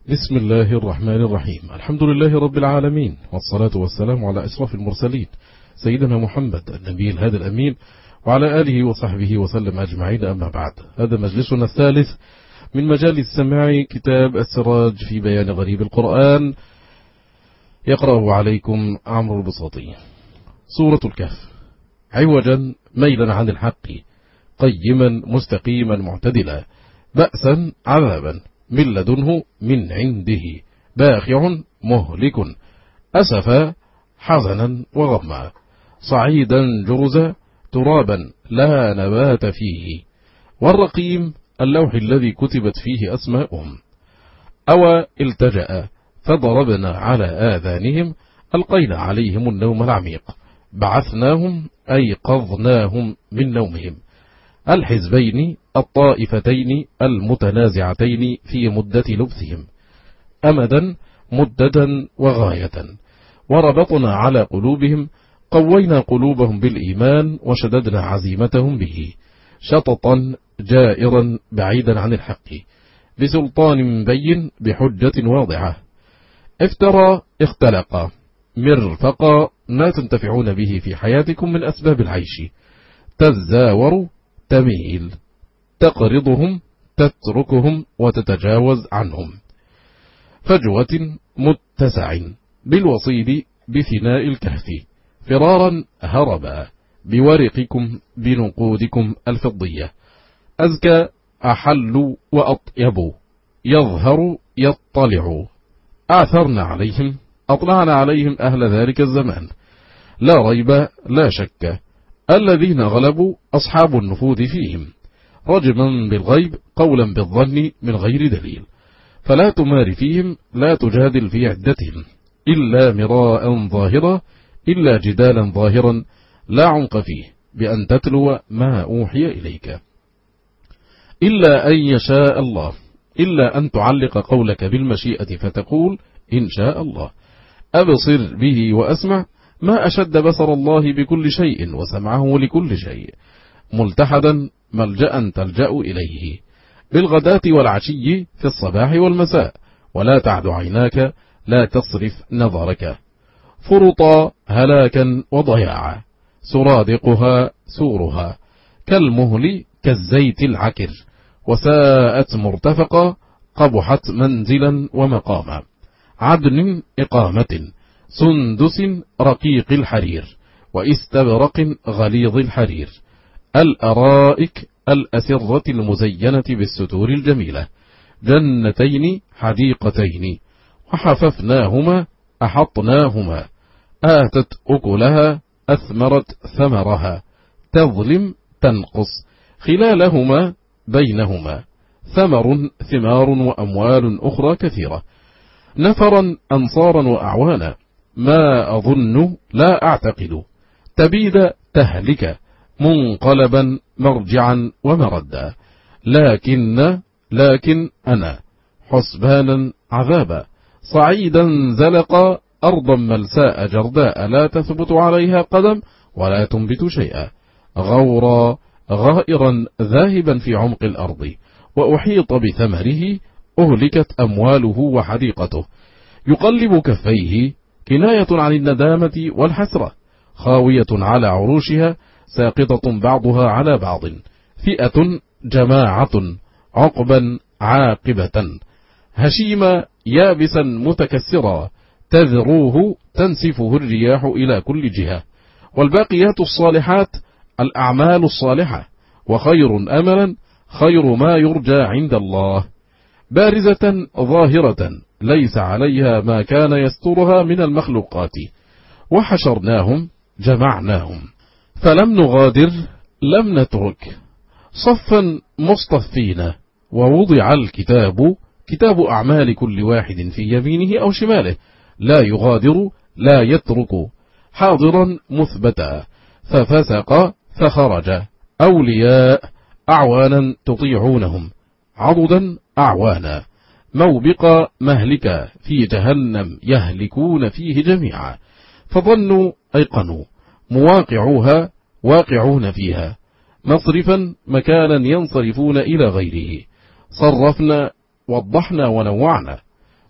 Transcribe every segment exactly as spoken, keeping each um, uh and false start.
بسم الله الرحمن الرحيم. الحمد لله رب العالمين، والصلاة والسلام على أشرف المرسلين سيدنا محمد النبي الهادي الأمين وعلى آله وصحبه وسلم أجمعين. أما بعد، هذا مجلسنا الثالث من مجالس سماع كتاب السراج في بيان غريب القرآن، يقرأه عليكم عمرو البساطي. سورة الكهف: عوجا ميلا عن الحق، قيما مستقيما معتدلا، بأسا عذابا من لدنه من عنده، باخع مهلك، أسفا حزنا وغما، صعيدا جرزا ترابا لا نبات فيه، والرقيم اللوح الذي كتبت فيه أسماؤهم. أو التجأ فضربنا على آذانهم، ألقينا عليهم النوم العميق، بعثناهم أي قضناهم من نومهم، الحزبين الطائفتين المتنازعتين في مدة لبثهم، أمدا مددا وغاية، وربطنا على قلوبهم، قوينا قلوبهم بالإيمان وشددنا عزيمتهم به، شططا جائرا بعيدا عن الحق، بسلطان بين بحجة واضحة، افترى اختلق، مرفقا ما تنتفعون به في حياتكم من أسباب العيش، تزاور تميل، تقرضهم تتركهم وتتجاوز عنهم، فجوة متسع بالوصيد بفناء الكهف، فرارا هربا بورقكم بنقودكم الفضية، أزكى أحل وأطيب، يظهر يطلع، أعثرنا عليهم أطلعنا عليهم أهل ذلك الزمان، لا ريب لا شك، الذين غلبوا أصحاب النفوذ فيهم، رجما بالغيب قولا بالظن من غير دليل، فلا تمار فيهم لا تجادل في عدتهم، إلا مراء ظاهرا، إلا جدالا ظاهرا لا عمق فيه، بأن تتلو ما أوحي إليك، إلا أن يشاء الله، إلا أن تعلق قولك بالمشيئة فتقول إن شاء الله، أبصر به وأسمع، ما أشد بصر الله بكل شيء وسمعه لكل شيء، ملتحدا ملجأ تلجأ إليه، بالغداة والعشي في الصباح والمساء، ولا تعد عيناك لا تصرف نظرك، فرطا هلاكا وضياعا، سرادقها سورها، كالمهل كالزيت العكر، وساءت مرتفقا قبحت منزلا ومقاما، عدن إقامة، سندس رقيق الحرير، واستبرق غليظ الحرير، الأرائك الأسرة المزينة بالستور الجميلة، جنتين حديقتين، وحففناهما أحطناهما، آتت أكلها أثمرت ثمرها، تظلم تنقص، خلالهما بينهما ثمر ثمار وأموال أخرى كثيرة، نفرا أنصارا وأعوانا، ما أظن لا أعتقد، تبيد تهلك، منقلبا مرجعا ومردا، لكن لكن أنا حسبانا عذابا، صعيدا زلقا، أرضا ملساء جرداء لا تثبت عليها قدم ولا تنبت شيئا، غورا غائرا ذاهبا في عمق الأرض، وأحيط بثمره، أهلكت أمواله وحديقته، يقلب كفيه، كناية عن الندامة والحسرة، خاوية على عروشها، ساقطة بعضها على بعض، فئة جماعة، عقبا عاقبة، هشيما يابسا متكسرا، تذروه تنسفه الرياح إلى كل جهة، والباقيات الصالحات الأعمال الصالحة، وخير أملا خير ما يرجى عند الله، بارزة ظاهرة ليس عليها ما كان يسترها من المخلوقات، وحشرناهم جمعناهم، فلم نغادر لم نترك، صفا مصطفين، ووضع الكتاب كتاب أعمال كل واحد في يمينه أو شماله، لا يغادر لا يترك، حاضرا مثبتا، ففسق فخرج، أولياء أعوانا تطيعونهم، عضدا أعوانا، موبقا مهلكا، في جهنم يهلكون فيه جميعا، فظنوا أيقنوا، مواقعوها واقعون فيها، مصرفا مكانا ينصرفون إلى غيره، صرفنا وضحنا ونوعنا،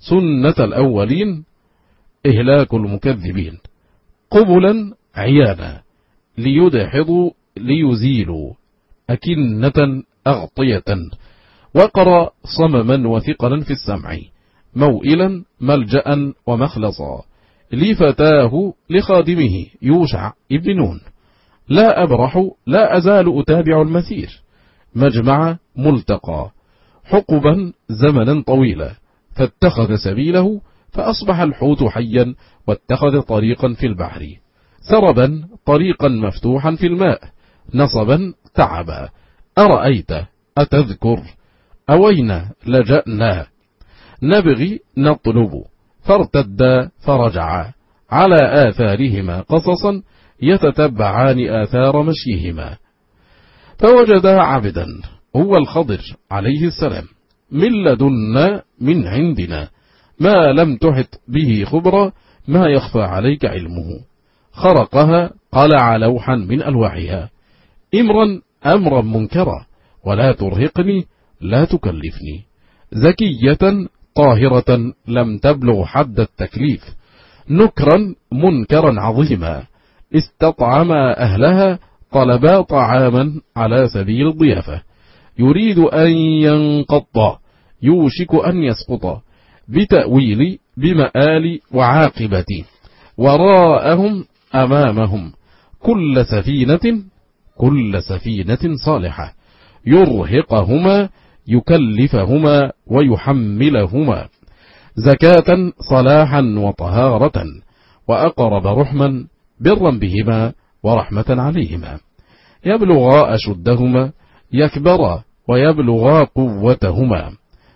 سنة الأولين إهلاك المكذبين، قبلا عيانا ليدحضوا ليزيلوا أكنة أغطية، وقر صمما وثقلا في السمع، موئلا ملجأ ومخلصا، لفتاه لخادمه يوشع ابن نون، لا أبرح لا أزال أتابع المسير، مجمع ملتقى، حقبا زمنا طويلا، فاتخذ سبيله فأصبح الحوت حيا، واتخذ طريقا في البحر، سربا طريقا مفتوحا في الماء، نصبا تعبا، أرأيت أتذكر، أوين لجأنا، نبغي نطلب، فارتدا فرجعا، على آثارهما قصصا، يتتبعان آثار مشيهما، فوجدا عبدا هو الخضر عليه السلام، من لدنا من عندنا، ما لم تحط به خبرا، ما يخفى عليك علمه، خرقها قلع لوحا من ألواحها، إمرا أمرا منكرا، ولا ترهقني لا تكلفني، زكية طاهرة لم تبلغ حد التكليف، نكرا منكرا عظيما، استطعما أهلها طلبا طعاما على سبيل الضيافة، يريد أن ينقض يوشك أن يسقط، بتأويل بمآل وعاقبة، وراءهم أمامهم كل سفينة كل سفينة صالحة، يرهقهما يكلفهما ويحملهما، زكاة صلاحا وطهارة، وأقرب رحما برا بهما ورحمة عليهما، يبلغا أشدهما يكبرا ويبلغا قوتهما،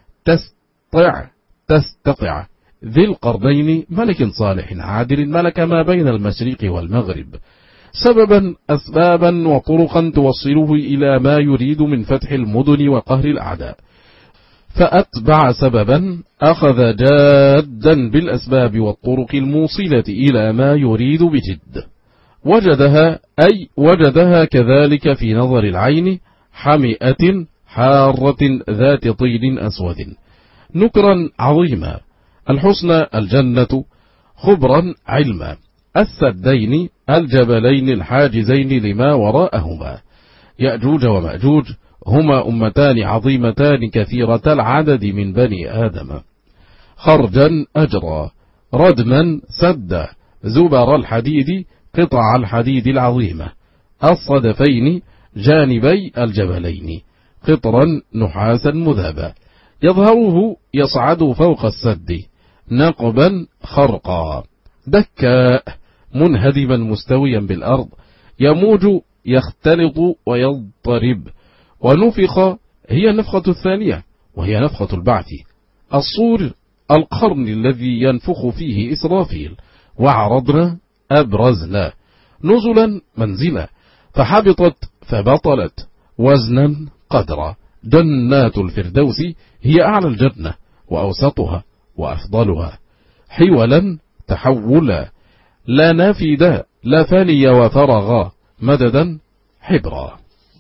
تستطع تستطع ذي القرنين ملك صالح عادل ملك ما بين المشرق والمغرب، سببا أسبابا وطرقا توصله إلى ما يريد من فتح المدن وقهر الأعداء، فأتبع سببا أخذ جادا بالأسباب والطرق الموصلة إلى ما يريد بجد، وجدها أي وجدها كذلك في نظر العين، حمئة حارة ذات طين أسود، نكرا عظيما، الحسنى الجنة، خبرا علما، السدين الجبلين الحاجزين لما وراءهما، يأجوج ومأجوج هما أمتان عظيمتان كثيرة العدد من بني آدم، خرجا أجرا، ردما سدا، زبر الحديد قطع الحديد العظيمة، الصدفين جانبي الجبلين، قطرا نحاسا مذابا، يظهره يصعد فوق السد، نقبا خرقا، دكاء منهدما مستويا بالأرض، يموج يختلط ويضطرب، ونفخ هي النفخة الثانية وهي نفخة البعث، الصور القرن الذي ينفخ فيه إسرافيل، وعرضنا أبرزنا، نزلا منزلا، فحبطت فبطلت، وزنا قدرا، جنات الفردوس هي أعلى الجنة وأوسطها وأفضلها، حولا تحولا، لا نافدا لا فاني وفرغا، مددا حبرا.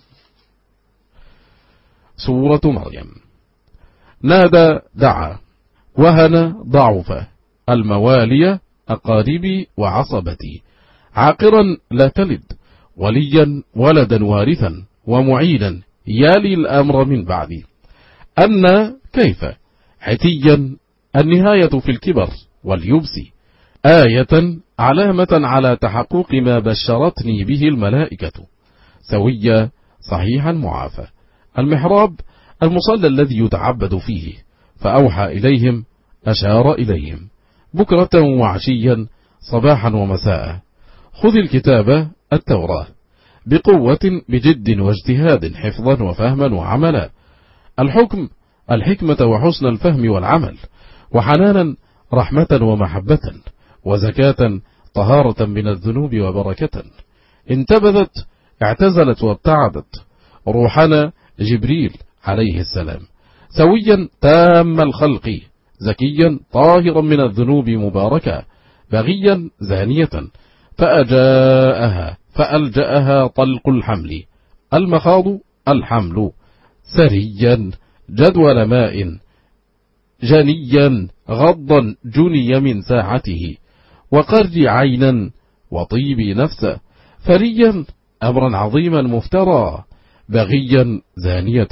سورة مريم. نادى دعا، وهن ضعف، الموالي أقاربي وعصبتي، عاقرا لا تلد، وليا ولدا وارثا، ومعينا يالي الأمر من بعدي، أن كيف حتيا، النهاية في الكبر واليبس، آية علامة على تحقق ما بشرتني به الملائكة، سويا صحيحا معافى، المحراب المصلى الذي يتعبد فيه، فأوحى إليهم أشار إليهم، بكرة وعشيا صباحا ومساء، خذ الكتاب التوراة بقوة بجد واجتهاد، حفظا وفهما وعملا، الحكم الحكمة وحسن الفهم والعمل، وحنانا رحمة ومحبة، وزكاة طهارة من الذنوب وبركة، انتبذت اعتزلت وابتعدت روحنا جبريل عليه السلام، سويا تام الخلق، زكيا طاهرا من الذنوب مباركا، بغيا زانية، فأجاءها فألجأها طلق الحمل، المخاض الحمل، سريا جدول ماء، جنيا غضا جني من ساعته، وقر عينا وطيب نفسا، فريا أمرا عظيما مفترى، بغيا زانية،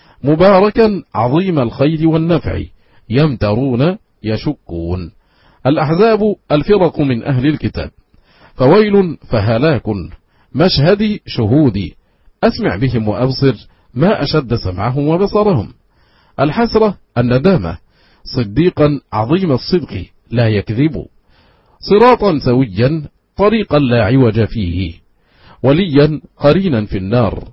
مباركا عظيم الخير والنفع، يمترون يشكون. الأحزاب الفرق من أهل الكتاب، فويل فهلاك، مشهدي شهودي، أسمع بهم وأبصر ما أشد سمعهم وبصرهم. الحسرة الندامة، صديقا عظيم الصدق لا يكذب، صراطا سويا طريقا لا عوج فيه، وليا قرينا في النار،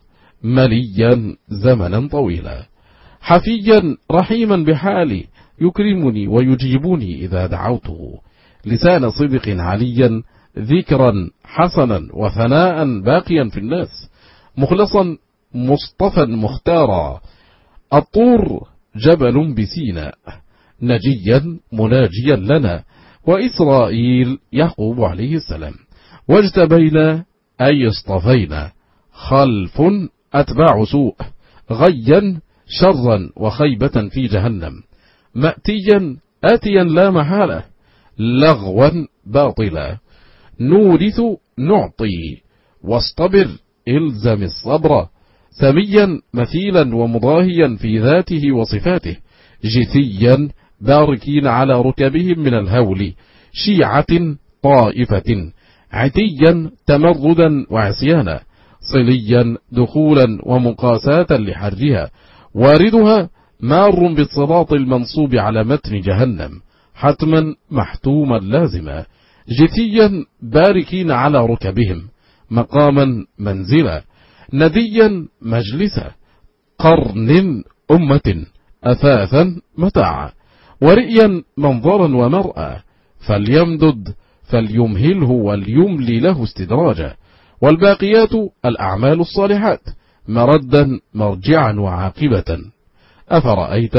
مليا زمنا طويلا، حفيا رحيما بحالي، يكرمني ويجيبني إذا دعوته، لسان صدق عليا، ذكرا حسنا وثناء باقيا في الناس، مخلصا مصطفى مختارا، الطور جبل بسيناء، نجيا مناجيا لنا، وإسرائيل يعقوب عليه السلام، واجتبينا أي اصطفينا، خلف أتباع سوء، غيا شرا وخيبة في جهنم، مأتيا آتيا لا محالة، لغوا باطلا، نورث نعطي، واصطبر إلزم الصبر، سميا مثيلا ومضاهيا في ذاته وصفاته، جثيا باركين على ركبهم من الهول، شيعة طائفة، عتيا تمردا وعصيانا، صليا دخولا ومقاساة لحرها، واردها مار بالصراط المنصوب على متن جهنم، حتما محتوما لازما، جثيا باركين على ركبهم، مقاما منزلا، نديا مجلسا، قرن أمة، أثاثا متاعا، ورئيا منظرا ومرأى، فليمدد فليمهله وليملي له استدراجا، والباقيات الأعمال الصالحات، مردا مرجعا وعاقبة، أفرأيت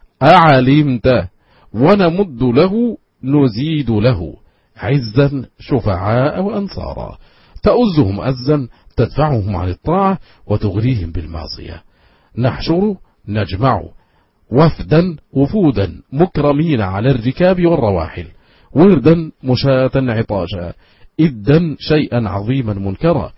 أعلمت، ونمد له نزيد له، عزا شفعاء وأنصارا، تؤزهم أزا تدفعهم عن الطاعة وتغريهم بالمعصية، نحشر نجمع وفدا وفودا، مكرمين على الركاب والرواحل، وردا مشاة عطاشا، إدا شيئا عظيما منكرا،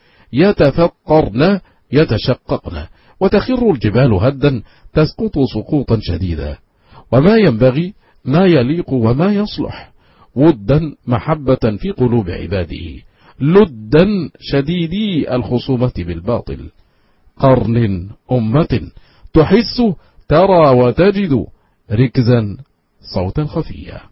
يتفطرن يتشققن، وتخر الجبال هدا، تسقط سقوطا شديدا، وما ينبغي ما يليق وما يصلح، ودا محبة في قلوب عباده، لدا شديدي الخصومة بالباطل، قرن أمة، تحس ترى وتجد ركزا صوتا خفيا.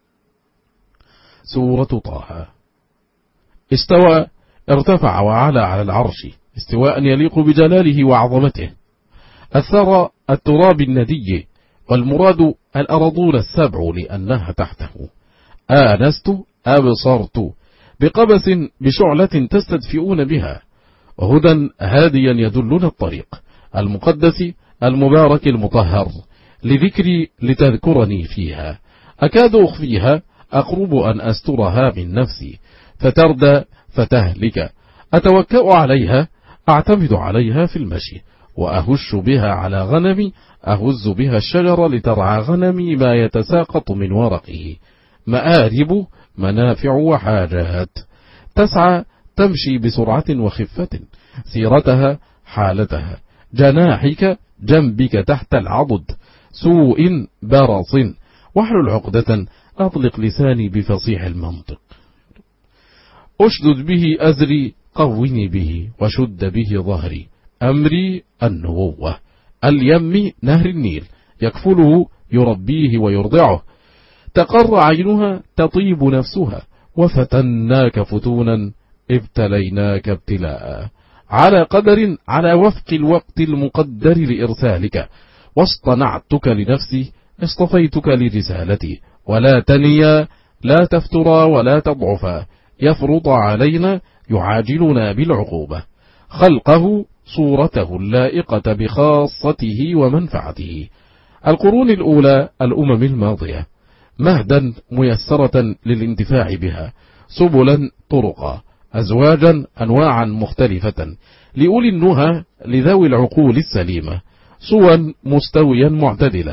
سورة طه. استوى ارتفع وعلى على العرش استواء يليق بجلاله وعظمته، الثرى التراب الندي، والمراد الأرضون السبع لأنها تحته، آنست أبصرت بقبس بشعلة تستدفئون بها، هدى هاديا يدلنا الطريق، المقدس المبارك المطهر، لذكري لتذكرني فيها، أكاد أخفيها أقرب أن أسترها من نفسي، فتردى فتهلك، أتوكأ عليها أعتمد عليها في المشي، وأهش بها على غنمي، أهز بها الشجر لترعى غنمي ما يتساقط من ورقه، مآرب منافع وحاجات، تسعى تمشي بسرعة وخفة، سيرتها حالتها، جناحك جنبك تحت العضد، سوء برص، واحلل عقدة أطلق لساني بفصيح المنطق، أشدد به أزري قوني به، وشد به ظهري، أمري النبوة، اليم نهر النيل، يكفله يربيه ويرضعه، تقر عينها تطيب نفسها، وفتناك فتونا ابتليناك ابتلاء، على قدر على وفق الوقت المقدر لإرسالك، واصطنعتك لنفسي اصطفيتك لرسالتي، ولا تنيا لا تفترا ولا تضعفا، يفرض علينا يعاجلنا بالعقوبة، خلقه صورته اللائقة بخاصته ومنفعته، القرون الأولى الأمم الماضية، مهدا ميسرة للانتفاع بها، سبلا طرقا، أزواجا أنواعا مختلفة، لأولي النهى لذوي العقول السليمة، سوا مستويا معتدلا،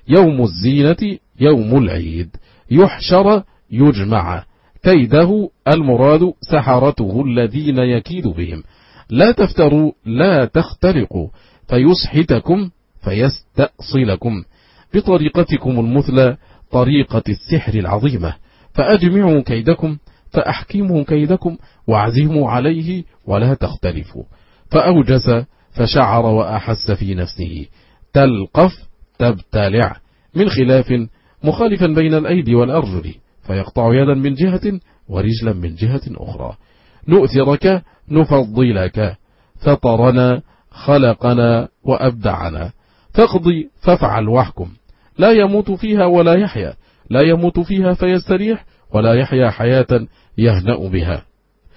يوم الزينة يوم العيد، يحشر يجمع، كيده المراد سحرته الذين يكيد بهم، لا تفتروا لا تخترقوا فيسحتكم فيستأصلكم بطريقتكم المثلى طريقة السحر العظيمة، فأجمعوا كيدكم فأحكموا كيدكم واعزموا عليه ولا تختلفوا. فأوجس فشعر وأحس في نفسه، تلقف تبتلع، من خلاف مخالفا بين الأيدي والأرجل، فيقطع يدا من جهة ورجلا من جهة أخرى. نؤثرك نفضلك، فطرنا خلقنا وأبدعنا، فاقضي فافعل واحكم، لا يموت فيها ولا يحيا، لا يموت فيها فيستريح ولا يحيا حياة يهنأ بها.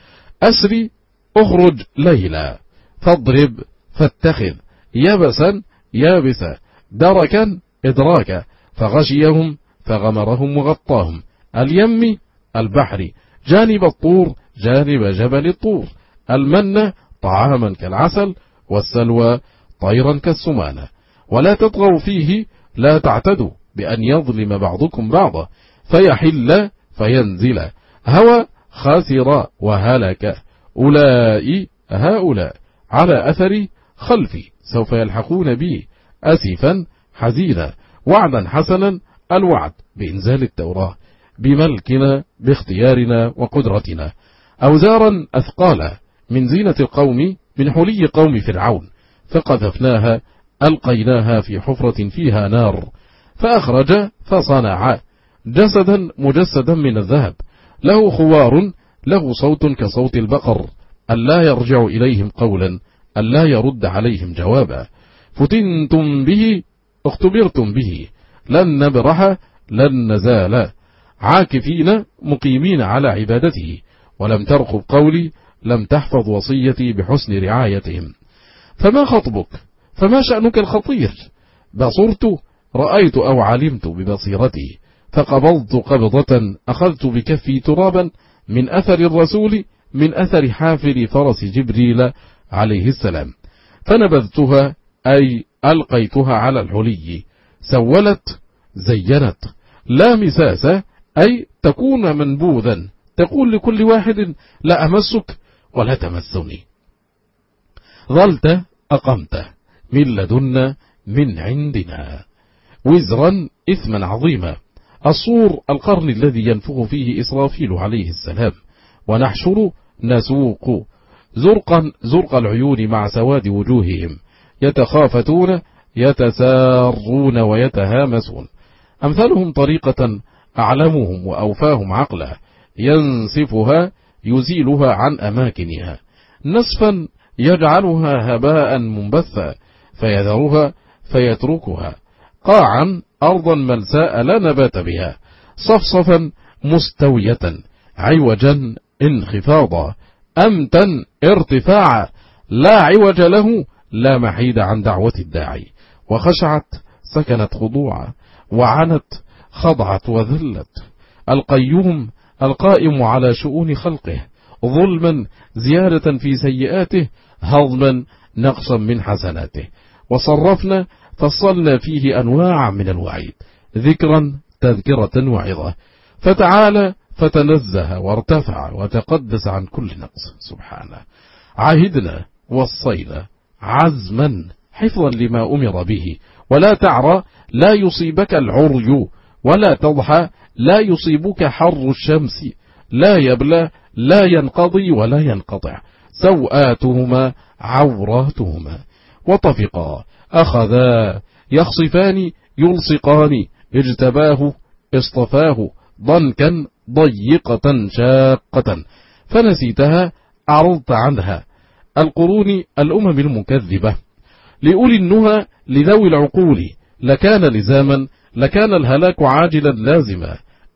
أسري أخرج ليلا، فاضرب فاتخذ، يبسا يابسا، دركا إدراكا، فغشيهم فغمرهم وغطاهم، اليم البحر، جانب الطور جانب جبل الطور، المن طعاما كالعسل، والسلوى طيرا كالسمانة. ولا تطغوا فيه، لا تعتدوا بأن يظلم بعضكم بعضا فيحل فينزل، هوى خاسر وهلك، أولئك هؤلاء على أثري خلفي سوف يلحقون بي، أسفا حزينا، وعدا حسنا، الوعد بإنزال التوراة، بملكنا باختيارنا وقدرتنا، أوزارا أثقالا من زينة القوم، من حلي قوم فرعون، فقذفناها ألقيناها في حفرة فيها نار، فأخرج فصنع جسدا مجسدا من الذهب، له خوار، له صوت كصوت البقر، ألا يرجع إليهم قولا، ألا يرد عليهم جوابا، فتنتم به اختبرتم به، لن نبرح لن نزال، عاكفين مقيمين على عبادته، ولم ترقب قولي، لم تحفظ وصيتي بحسن رعايتهم. فما خطبك؟ فما شأنك الخطير؟ بصرت رأيت أو علمت ببصيرتي، فقبضت قبضة أخذت بكفي ترابا من أثر الرسول، من أثر حافر فرس جبريل عليه السلام، فنبذتها أي ألقيتها على الحلي، سولت زينت، لا مساس أي تكون منبوذا، تقول لكل واحد لا أمسك ولا تمسني. ظلت أقمت من لدنا من عندنا، وزرا إثما عظيما، الصور القرن الذي ينفخ فيه إسرافيل عليه السلام، ونحشر نسوق، زرقا زرق العيون مع سواد وجوههم، يتخافتون يتسارون ويتهامسون، أمثالهم طريقة أعلمهم وأوفاهم عقلا، ينسفها يزيلها عن أماكنها، نسفا يجعلها هباء منبثا، فيذرها فيتركها قاعا أرضا ملساء لا نبات بها، صفصفا مستوية، عوجا انخفاضا، أمتا ارتفاعا، لا عوج له، لا محيد عن دعوة الداعي، وخشعت سكنت خضوعا، وعنت خضعت وذلت، القيوم القائم على شؤون خلقه، ظلما زيادة في سيئاته، هضما نقصا من حسناته، وصرفنا فصلنا فيه أنواع من الوعيد، ذكرا تذكرة وعظة، فتعالى فتنزه وارتفع وتقدس عن كل نقص سبحانه. عهدنا وصينا عزما حفظا لما أمر به، ولا تعرى لا يصيبك العري، ولا تضحى لا يصيبك حر الشمس، لا يبلى لا ينقضي ولا ينقطع، سوآتهما عوراتهما، وطفقا أخذا يخصفان يلصقان، اجتباه اصطفاه، ضنكا ضيقة شاقة، فنسيتها أعرضت عنها، القرون الأمم المكذبة، لأولي النهى لذوي العقول، لكان لزاما لكان الهلاك عاجلا لازما،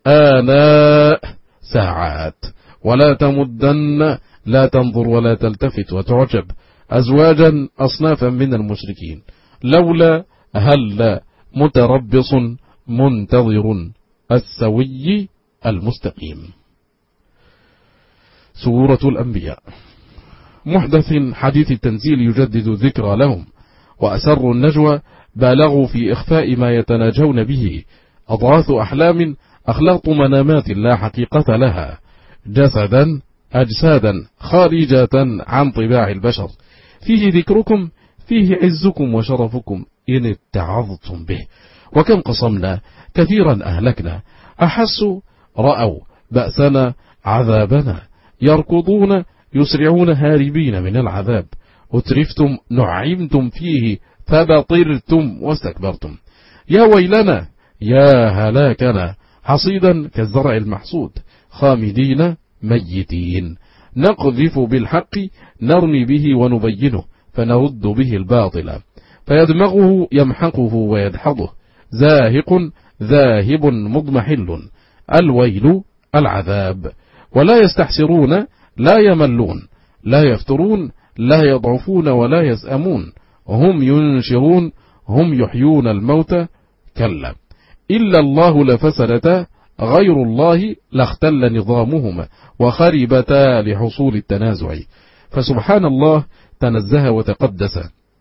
آناء ساعات، ولا تمدن لا تنظر ولا تلتفت وتعجب، أزواجا أصنافا من المشركين، لولا هلا متربص منتظر السوي المستقيم. سورة الأنبياء. محدث حديث التنزيل يجدد الذكرى لهم، وأسر النجوى بالغوا في إخفاء ما يتناجون به، أضغاث أحلام، أخلاط منامات لا حقيقة لها، جسدا أجسادا خارجة عن طباع البشر، فيه ذكركم، فيه عزكم وشرفكم إن اتعظتم به. وكم قصمنا، كثيرا أهلكنا، أحسوا رأوا بأسنا عذابنا، يركضون يسرعون هاربين من العذاب، أترفتم نعمتم فيه فبطرتم واستكبرتم. يا ويلنا، يا هلاكنا، حصيدا كالزرع المحصود، خامدين ميتين، نقذف بالحق نرمي به ونبينه فنرد به الباطل فيدمغه يمحقه ويدحضه، زاهق ذاهب مضمحل، الويل العذاب. ولا يستحسرون، لا يملون، لا يفترون، لا يضعفون ولا يسأمون، هم ينشرون، هم يحيون الموتى، كلا إلا الله لفسدتا، غير الله لاختل نظامهما وخربتا لحصول التنازع. فسبحان الله تنزه وتقدس،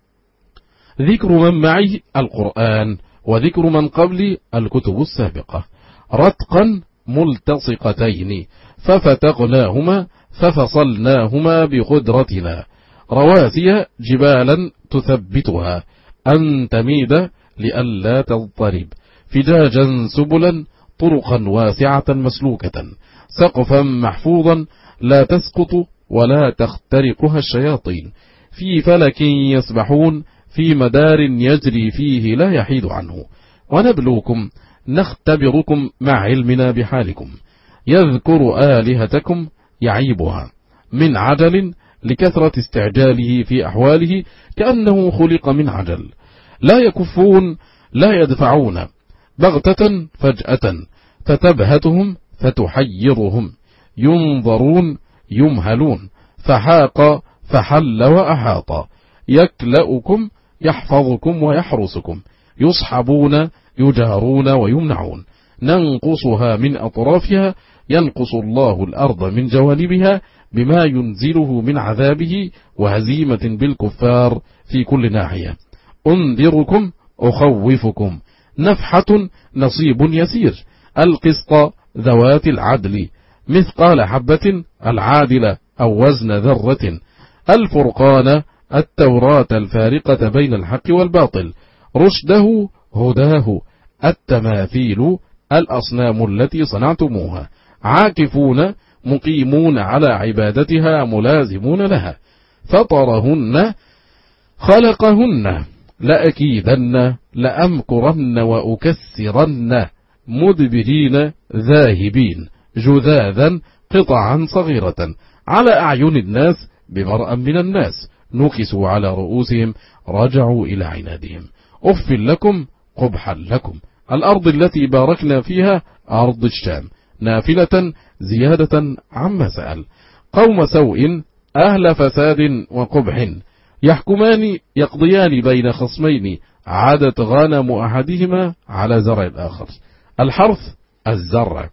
ذكر من معي القرآن، وذكر من قبلي الكتب السابقة، رتقا ملتصقتين ففتقناهما ففصلناهما بقدرتنا، رواسي جبالا تثبتها أن تميد لئلا تضطرب، فجاجا سبلا طرقا واسعة مسلوكة، سقفا محفوظا لا تسقط ولا تخترقها الشياطين، في فلك يسبحون، في مدار يجري فيه لا يحيد عنه. ونبلوكم نختبركم مع علمنا بحالكم، يذكر آلهتكم يعيبها من عجل لكثرة استعجاله في أحواله كأنه خلق من عجل، لا يكفون لا يدفعون، بغتة فجأة فتبهتهم فتحيرهم، ينظرون يمهلون، فحاق فحل وأحاط، يكلأكم يحفظكم ويحرسكم، يصحبون يجارون ويمنعون، ننقصها من أطرافها، ينقص الله الأرض من جوانبها بما ينزله من عذابه وهزيمة بالكفار في كل ناحية. أنذركم أخوفكم، نفحة نصيب يسير، القسط ذوات العدل، مثقال حبة العادلة أو وزن ذرة، الفرقان التوراة الفارقة بين الحق والباطل، رشده هداه، التماثيل الأصنام التي صنعتموها، عاكفون مقيمون على عبادتها ملازمون لها، فطرهن خلقهن، لأكيدن لأمكرن وأكسرن، مدبرين ذاهبين، جذاذا قطعا صغيرة، على أعين الناس بمرأ من الناس، نكسوا على رؤوسهم، رجعوا إلى عنادهم، أف لكم قبحا لكم، الأرض التي باركنا فيها أرض الشام، نافلة زيادة عما سأل، قوم سوء أهل فساد وقبح، يحكمان يقضيان بين خصمين، عادت غنم أحدهما على زرع الآخر، الحرث الزرع،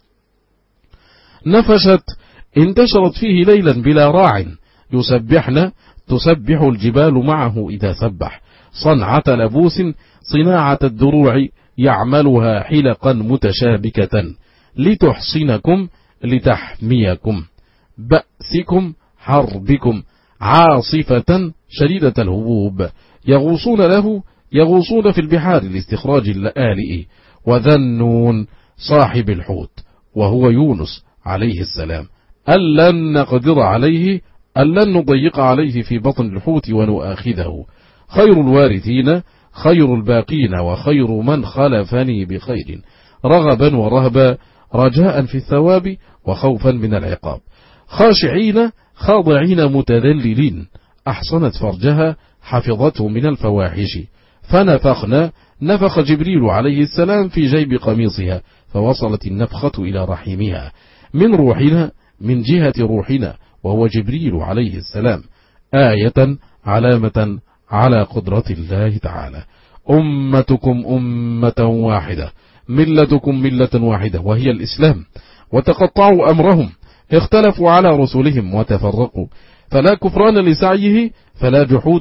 نفشت انتشرت فيه ليلا بلا راع، يسبحن تسبح الجبال معه إذا سبح، صنعة لبوس صناعة الدروع، يعملها حلقا متشابكة، لتحصنكم لتحميكم، بأسكم حربكم، عاصفة شديدة الهبوب، يغوصون له يغوصون في البحار لاستخراج اللآلئ، وذنون صاحب الحوت وهو يونس عليه السلام، ألن نقدر عليه، ألن نضيق عليه في بطن الحوت ونؤاخذه، خير الوارثين خير الباقين، وخير من خلفني بخير، رغبا ورهبا، رجاء في الثواب وخوفا من العقاب، خاشعين خاضعين متذللين، أحصنت فرجها حفظته من الفواحش، فنفخنا نفخ جبريل عليه السلام في جيب قميصها، فوصلت النفخة إلى رحمها، من روحنا من جهة روحنا وهو جبريل عليه السلام، آية علامة على قدرة الله تعالى. أمتكم أمة واحدة، ملتكم ملة واحدة وهي الإسلام، وتقطعوا أمرهم، اختلفوا على رسلهم وتفرقوا، فلا كفران لسعيه، فلا جحود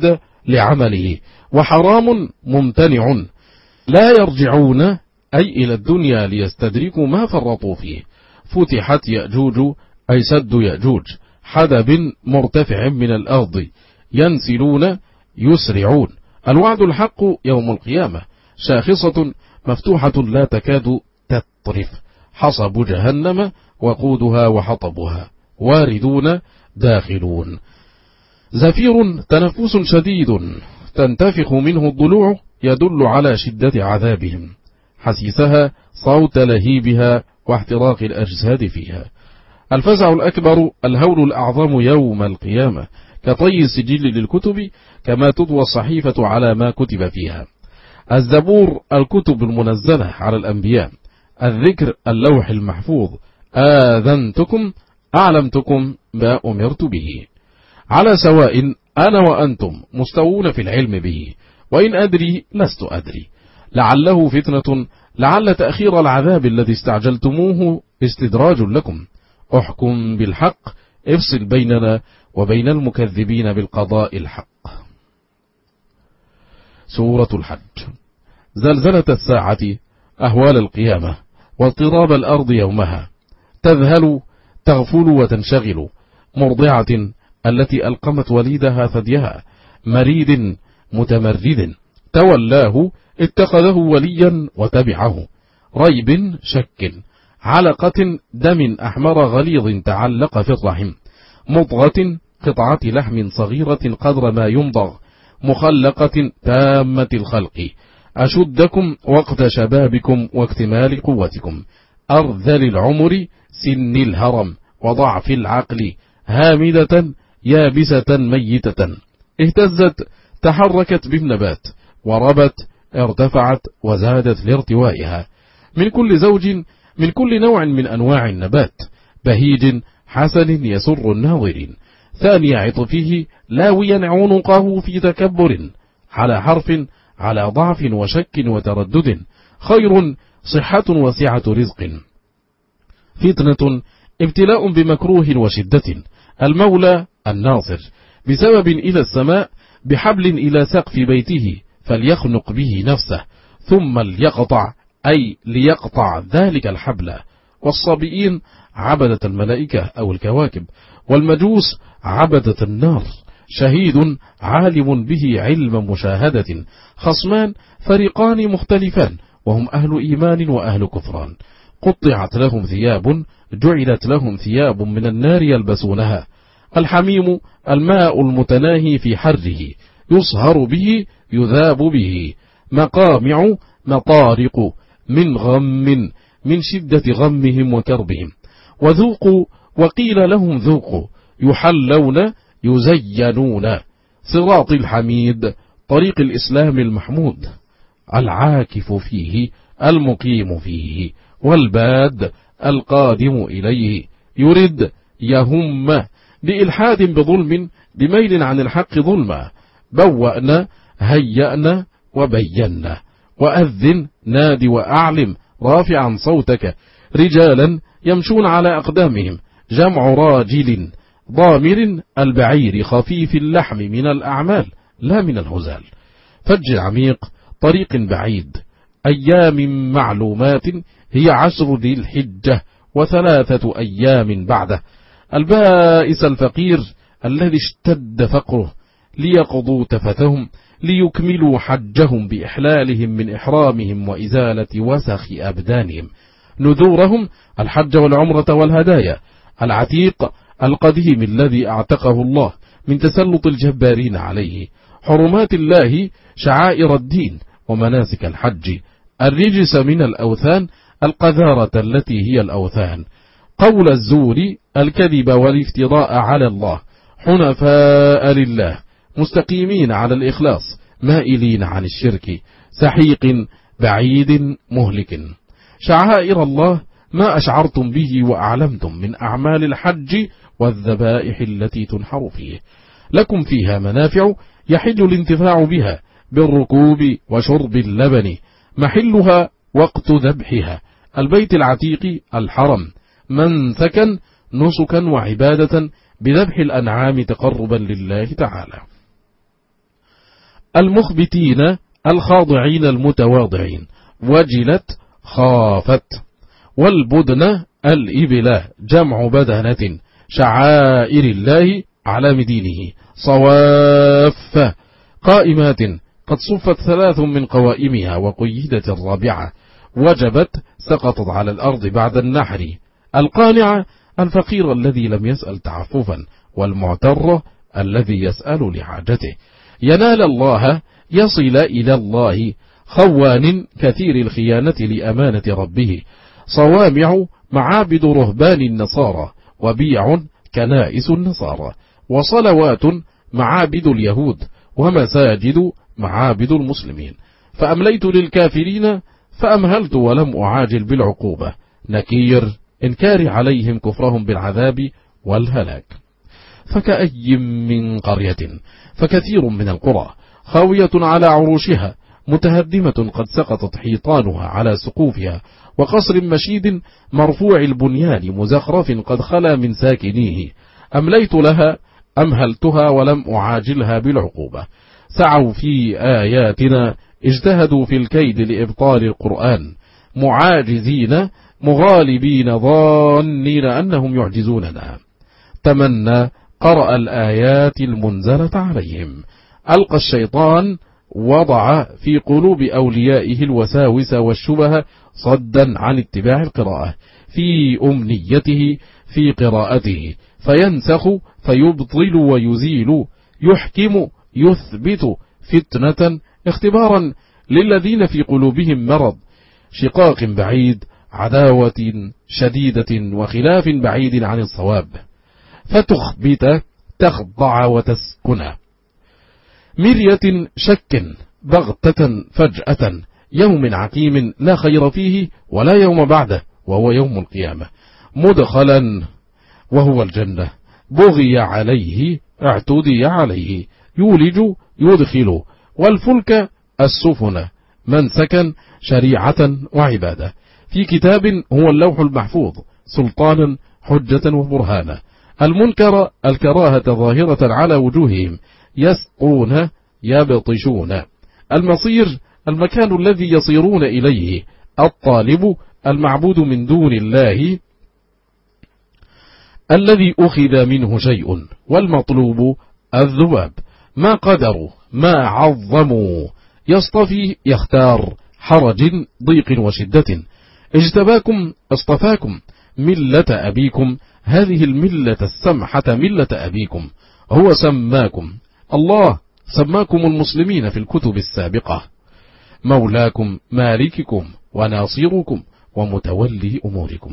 لعمله، وحرام ممتنع. لا يرجعون أي إلى الدنيا ليستدركوا ما فرطوا فيه. فتحت يأجوج أي سد يأجوج، حدب مرتفع من الأرض، ينسلون يسرعون. الوعد الحق يوم القيامة، شاخصة مفتوحة لا تكاد تطرف، حصب جهنم وقودها وحطبها، واردون داخلون. زفير تنفس شديد تنتفخ منه الضلوع، يدل على شدة عذابهم، حسيسها صوت لهيبها واحتراق الأجساد فيها. الفزع الأكبر الهول الأعظم يوم القيامة، كطي السجل للكتب، كما تطوى الصحيفة على ما كتب فيها. الزبور الكتب المنزلة على الأنبياء، الذكر اللوح المحفوظ، آذنتكم أعلمتكم ما أمرت به. على سواء أنا وأنتم مستوون في العلم به، وإن أدري لست أدري، لعله فتنة، لعل تأخير العذاب الذي استعجلتموه استدراج لكم. احكم بالحق، افصل بيننا وبين المكذبين بالقضاء الحق. سورة الحج. زلزلة الساعة، أهوال القيامة، واضطراب الأرض يومها. تذهل تغفل وتنشغل، مرضعة التي ألقمت وليدها ثديها، مريد متمرد تولاه اتخذه وليا وتبعه، ريب شك، علقة دم أحمر غليظ تعلق في الرحم، مضغة قطعة لحم صغيرة قدر ما يمضغ، مخلقة تامة الخلق، أشدكم وقت شبابكم واكتمال قوتكم، أرذل العمر سن الهرم وضعف العقل، هامدة يابسة ميتة، اهتزت تحركت بالنبات، وربت ارتفعت وزادت لارتوائها، من كل زوج من كل نوع من أنواع النبات، بهيج حسن يسر الناظرين، ثاني عطفه لاويا عنقه في تكبر، على حرف على ضعف وشك وتردد، خير صحة وسعة رزق، فتنة ابتلاء بمكروه وشدة، المولى الناصر، بسبب إلى السماء، بحبل إلى سقف بيته، فليخنق به نفسه ثم ليقطع، أي ليقطع ذلك الحبل. والصابئين عبدة الملائكة أو الكواكب، والمجوس عبدة النار، شهيد عالم به علم مشاهدة، خصمان فريقان مختلفان، وهم أهل إيمان وأهل كفران، قطعت لهم ثياب، جعلت لهم ثياب من النار يلبسونها، الحميم الماء المتناهي في حره، يصهر به يذاب به، مقامع مطارق من غم من شدة غمهم وكربهم، وذوقوا وقيل لهم ذوقوا، يحلون يزينون، صراط الحميد طريق الإسلام المحمود، العاكف فيه المقيم فيه، والباد القادم إليه، يرد يهم، بإلحاد بظلم، بميل عن الحق ظلما، بوأنا هيأنا وبينا، وأذن نادي وأعلم رافعا صوتك، رجالا يمشون على أقدامهم، جمع راجل، ضامر البعير خفيف اللحم من الأعمال لا من الهزال، فج عميق طريق بعيد، أيام معلومات هي عشر ذي الحجة وثلاثة أيام بعده، البائس الفقير الذي اشتد فقره، ليقضوا تفثهم، ليكملوا حجهم بإحلالهم من إحرامهم وإزالة وسخ أبدانهم، نذورهم الحج والعمرة والهدايا، العتيق القديم الذي اعتقه الله من تسلط الجبارين عليه، حرمات الله شعائر الدين ومناسك الحج، الرجس من الأوثان، القذارة التي هي الأوثان، قول الزور الكذب والافتراء على الله، حنفاء لله مستقيمين على الإخلاص، مائلين عن الشرك، سحيق بعيد مهلك، شعائر الله ما أشعرتم به وأعلمتم من أعمال الحج والذبائح التي تنحر فيه، لكم فيها منافع يحل الانتفاع بها بالركوب وشرب اللبن، محلها وقت ذبحها، البيت العتيق الحرم، منسكا نسكا وعبادة بذبح الأنعام تقربا لله تعالى. المخبتين الخاضعين المتواضعين، وجلت خافت. والبدن الإبل جمع بدنة، شعائر الله علام دينه، صواف قائمات قد صفت ثلاث من قوائمها وقيدت الرابعة، وجبت سقطت على الأرض بعد النحر. القانع الفقير الذي لم يسأل تعففا، والمعتر الذي يسأل لحاجته. ينال الله يصل إلى الله، خوان كثير الخيانة لأمانة ربه. صوامع معابد رهبان النصارى، وبيع كنائس النصارى. وصلوات معابد اليهود، ومساجد معابد المسلمين. فأمليت للكافرين فأمهلت ولم أعاجل بالعقوبة، نكير إنكار عليهم كفرهم بالعذاب والهلاك. فكأي من قرية، فكثير من القرى خاوية على عروشها، متهدمة قد سقطت حيطانها على سقوفها، وقصر مشيد مرفوع البنيان مزخرف قد خلا من ساكنيه. أمليت لها أمهلتها ولم أعاجلها بالعقوبة. سعوا في آياتنا، اجتهدوا في الكيد لإبطال القرآن، معاجزين مغالبين ظانين أنهم يعجزوننا. تمنى قرأ الآيات المنزلة عليهم. ألقى الشيطان وضع في قلوب أوليائه الوساوس والشبه صدا عن اتباع القراءة في أمنيته في قراءته، فينسخ فيبطل ويزيل، يحكم يثبت، فتنة اختبارا للذين في قلوبهم مرض، شقاق بعيد، عداوة شديدة، وخلاف بعيد عن الصواب، فتخبت تخضع وتسكن. مرية شك بغتة فجأة، يوم عقيم لا خير فيه ولا يوم بعده وهو يوم القيامة. مدخلا وهو الجنة، بغي عليه اعتدي عليه، يولج يدخل. والفلك السفن، منسكا شريعة وعبادة، في كتاب هو اللوح المحفوظ، سلطانا حجة وبرهانا. المنكر الكراهة ظاهرة على وجوههم، يسقون يبطشون. المصير المكان الذي يصيرون إليه. الطالب المعبود من دون الله الذي أخذ منه شيء، والمطلوب الذباب. ما قدروا ما عظموا، يصطفي يختار، حرج ضيق وشدة. اجتباكم اصطفاكم، ملة أبيكم، هذه الملة السمحة ملة أبيكم، هو سماكم، الله سماكم المسلمين في الكتب السابقة، مولاكم مالككم وناصركم ومتولي أموركم.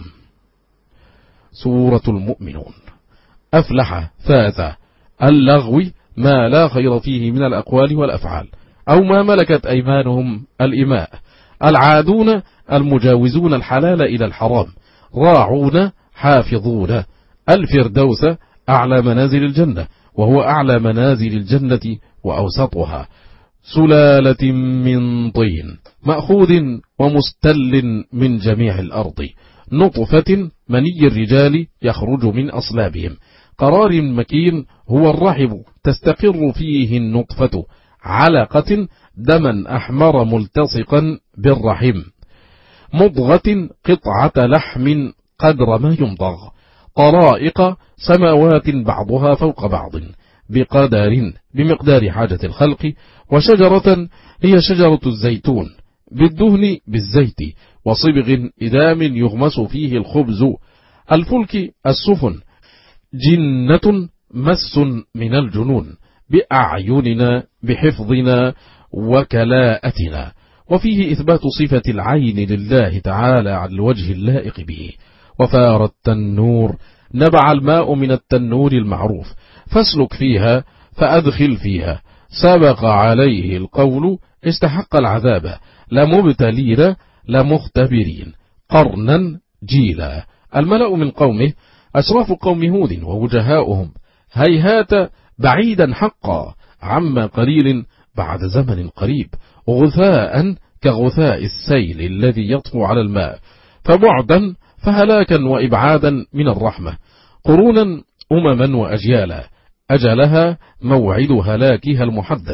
سورة المؤمنون. أفلح فاز. اللغو ما لا خير فيه من الأقوال والأفعال، أو ما ملكت أيمانهم الإماء. العادون المجاوزون الحلال إلى الحرام، راعون حافظون. الفردوس أعلى منازل الجنة، وهو أعلى منازل الجنة وأوسطها. سلالة من طين مأخوذ ومستل من جميع الأرض، نطفة مني الرجال يخرج من أصلابهم. قرار مكين هو الرحم، تستقر فيه النطفة، علقة دما أحمر ملتصقا بالرحم. مضغة قطعة لحم قدر ما يمضغ. طرائق سماوات بعضها فوق بعض بقدر بمقدار حاجة الخلق. وشجرة هي شجرة الزيتون، بالدهن بالزيت، وصبغ إدام يغمس فيه الخبز. الفلك السفن، جنة مس من الجنون، بأعيننا بحفظنا وكلاءتنا. وفيه إثبات صفة العين لله تعالى على الوجه اللائق به. وفار التنور، نبع الماء من التنور المعروف، فاسلك فيها فأدخل فيها. سبق عليه القول استحق العذاب، لمبتلين لمختبرين. قرنا جيلا، الملأ من قومه، أشراف قوم هود ووجهاؤهم. هيهات بعيدا حقا، عما قليل بعد زمن قريب. غثاء كغثاء السيل الذي يطفو على الماء، فبعدا فهلاكا وإبعادا من الرحمة. قرونا أمما وأجيالا، أجلها موعد هلاكها المحدد.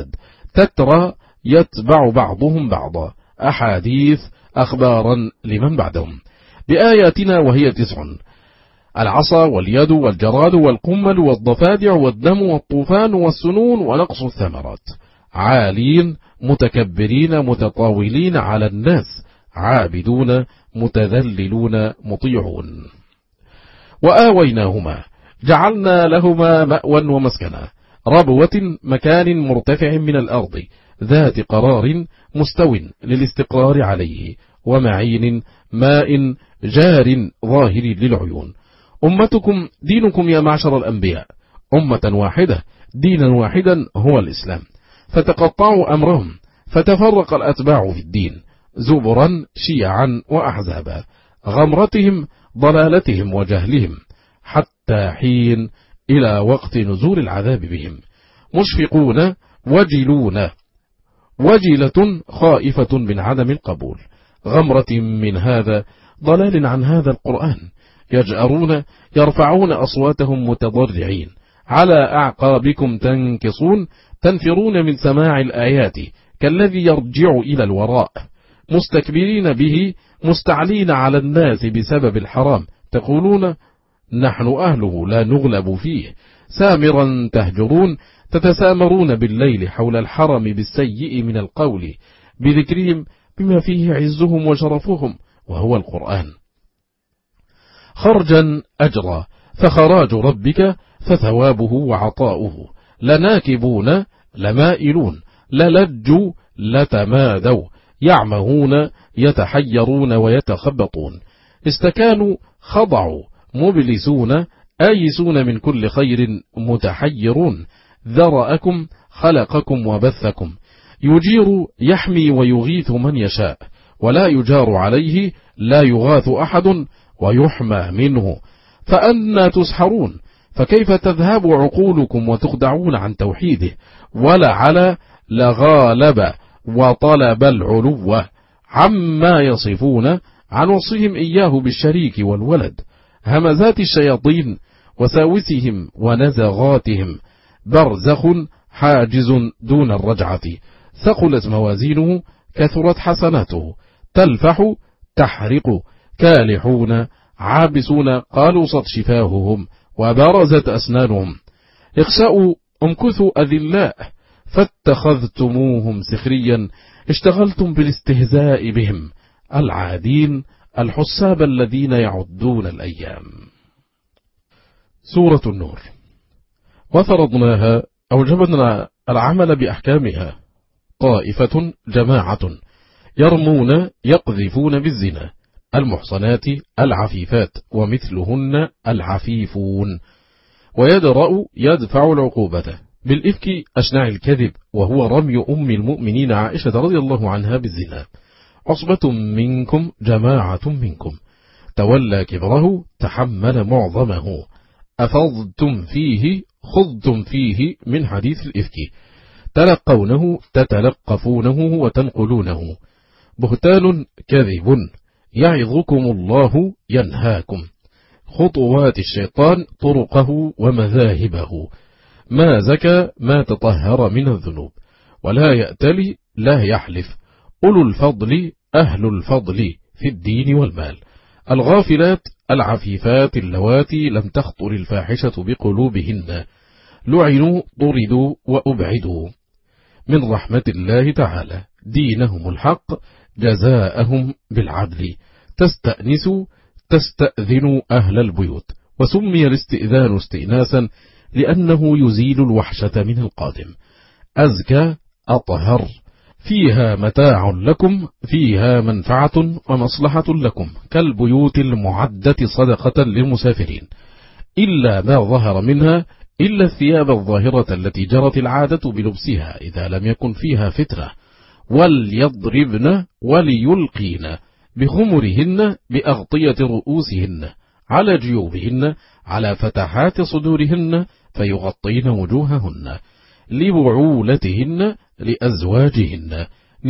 تترى يتبع بعضهم بعضا، أحاديث أخبارا لمن بعدهم، بآياتنا وهي تسع: العصا واليد والجراد والقمل والضفادع والدم والطوفان والسنون ونقص الثمرات، عالين متكبرين متطاولين على الناس، عابدون متذللون مطيعون. وآويناهما جعلنا لهما مأوى ومسكنا، ربوة مكان مرتفع من الأرض، ذات قرار مستو للاستقرار عليه، ومعين ماء جار ظاهر للعيون. أمتكم دينكم يا معشر الأنبياء، أمة واحدة دينا واحدا هو الإسلام، فتقطعوا أمرهم، فتفرق الأتباع في الدين زبرا شيعا وأحزابا، غمرتهم ضلالتهم وجهلهم، حتى حين إلى وقت نزول العذاب بهم، مشفقون وجلون، وجلة خائفة من عدم القبول، غمرة من هذا ضلال عن هذا القرآن، يجأرون يرفعون أصواتهم متضرعين، على أعقابكم تنكصون، تنفرون من سماع الآيات كالذي يرجع إلى الوراء، مستكبرين به مستعلين على الناس بسبب الحرام، تقولون نحن أهله لا نغلب فيه، سامرا تهجرون، تتسامرون بالليل حول الحرم بالسيء من القول، بذكرهم بما فيه عزهم وشرفهم وهو القرآن. خرجا أجرا، فخراج ربك فثوابه وعطاؤه، لناكبون لمائلون، للجوا لتمادوا، يعمهون يتحيرون ويتخبطون، استكانوا خضعوا، مبلسون آيسون من كل خير متحيرون، ذرأكم خلقكم وبثكم، يجير يحمي ويغيث من يشاء، ولا يجار عليه، لا يغاث أحد ويحمى منه، فأنا تسحرون؟ فكيف تذهب عقولكم وتخدعون عن توحيده؟ ولعل لغالب وطلب العلو عما يصفون عن وصفهم إياه بالشريك والولد، همزات الشياطين وساوسهم ونزغاتهم، برزخ حاجز دون الرجعة، ثقلت موازينه كثرت حسناته، تلفح تحرق، كالحون عابسون قالوصت شفاههم وبرزت أسنانهم، اخسأوا امكثوا أذلاء، فاتخذتموهم سخريا، اشتغلتم بالاستهزاء بهم، العادين الحساب الذين يعدون الأيام. سورة النور. وفرضناها أوجبنا العمل بأحكامها، طائفة جماعة يرمون يقذفون بالزنا، المحصنات العفيفات ومثلهن العفيفون، ويدرأ يدفع العقوبة بالإفك أشنع الكذب، وهو رمي أم المؤمنين عائشة رضي الله عنها بالزنا، عصبة منكم جماعة منكم، تولى كبره تحمل معظمه، أفضتم فيه خضتم فيه من حديث الإفك، تلقونه تتلقفونه وتنقلونه، بهتان كذب، يعظكم الله ينهاكم، خطوات الشيطان طرقه ومذاهبه، ما زكى ما تطهر من الذنوب، ولا يأتلي لا يحلف، أولو الفضل أهل الفضل في الدين والمال، الغافلات العفيفات اللواتي لم تخطر الفاحشة بقلوبهن، لعنوا طردوا وأبعدوا من رحمة الله تعالى، دينهم الحق جزاءهم بالعدل، تستأنسوا تستأذنوا أهل البيوت، وسمي الاستئذان استئناسا لأنه يزيل الوحشة من القادم، أزكى أطهر، فيها متاع لكم، فيها منفعة ومصلحة لكم، كالبيوت المعدة صدقة للمسافرين، إلا ما ظهر منها، إلا الثياب الظاهرة التي جرت العادة بلبسها إذا لم يكن فيها فتنة، وليضربن وليلقين بخمرهن بأغطية رؤوسهن على جيوبهن على فتحات صدورهن، فيغطين وجوههن، لبعولتهن لأزواجهن،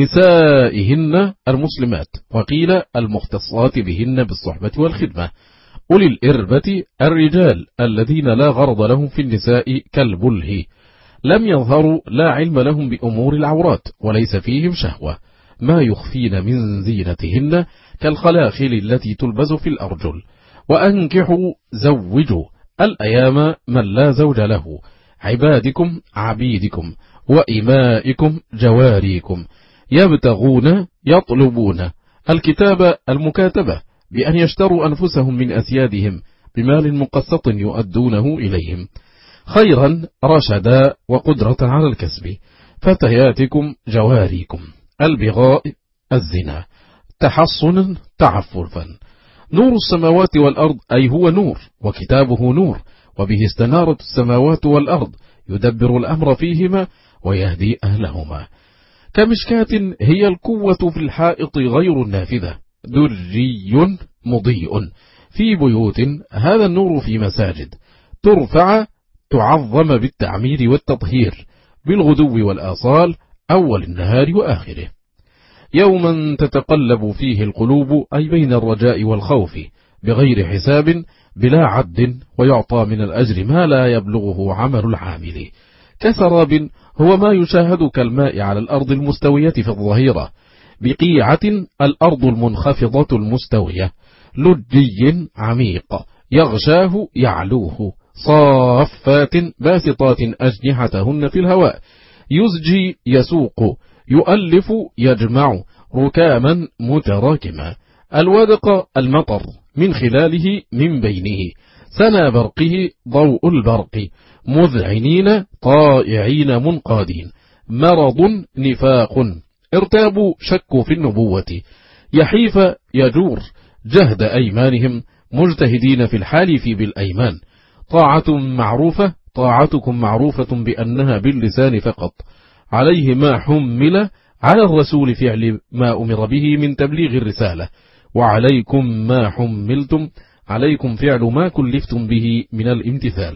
نسائهن المسلمات، وقيل المختصات بهن بالصحبة والخدمة، أولي الإربة الرجال الذين لا غرض لهم في النساء كالبله، لم يظهروا، لا علم لهم بأمور العورات، وليس فيهم شهوة، ما يخفين من زينتهن كالخلاخل التي تلبس في الأرجل. وأنكحوا زوجوا الأيام من لا زوج له، عبادكم عبيدكم وإمائكم جواريكم، يبتغون يطلبون الكتاب المكاتبة بأن يشتروا أنفسهم من أسيادهم بمال مقسط يؤدونه إليهم، خيرا رشدا وقدرة على الكسب. فتياتكم جواريكم البغاء الزنا، تحصنا تعففا. نور السماوات والأرض أي هو نور، وكتابه نور، وبه استنارت السماوات والأرض، يدبر الأمر فيهما ويهدي أهلهما. كمشكاة هي القوة في الحائط غير النافذة، دري مضيء في بيوت، هذا النور في مساجد ترفع تعظم بالتعمير والتطهير بالغدو والآصال، أول النهار وآخره. يوما تتقلب فيه القلوب، أي بين الرجاء والخوف، بغير حساب بلا عد، ويعطى من الأجر ما لا يبلغه عمل العامل. كسراب هو ما يشاهد كالماء على الأرض المستوية في الظهيرة، بقيعة الأرض المنخفضة المستوية، لجي عميق يغشاه يعلوه، صافات باسطات أجنحتهن في الهواء، يزجي يسوق، يؤلف يجمع، ركاما متراكما. الودق المطر، من خلاله من بينه، سنا برقه ضوء البرق، مذعنين طائعين منقادين. مرض نفاق، ارتابوا شكوا في النبوة، يحيف يجور جهد أيمانهم، مجتهدين في الحالف بالأيمان. طاعة معروفة، طاعتكم معروفة بأنها باللسان فقط، عليه ما حمل، على الرسول فعل ما أمر به من تبليغ الرسالة، وعليكم ما حملتم، عليكم فعل ما كلفتم به من الامتثال.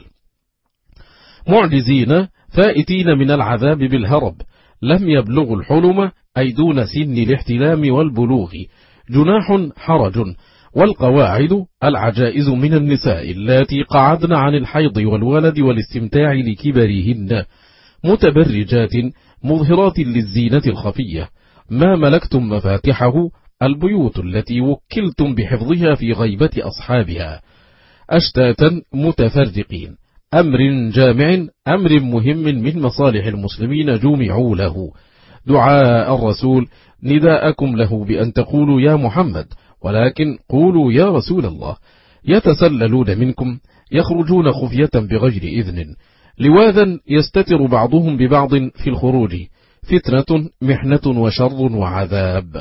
معجزين فائتين من العذاب بالهرب، لم يبلغوا الحلم، أي دون سن الاحتلام والبلوغ. جناح حرج، والقواعد العجائز من النساء اللاتي قعدن عن الحيض والولد والاستمتاع لكبرهن، متبرجات مظهرات للزينة الخفية. ما ملكتم مفاتحه، البيوت التي وكلتم بحفظها في غيبة أصحابها. أشتاتا متفرقين، أمر جامع، أمر مهم من مصالح المسلمين جمعوا له. دعاء الرسول، نداءكم له بأن تقولوا يا محمد، ولكن قولوا يا رسول الله. يتسللون منكم، يخرجون خفية بغير إذن، لواذا يستتر بعضهم ببعض في الخروج، فتنة محنة وشر وعذاب.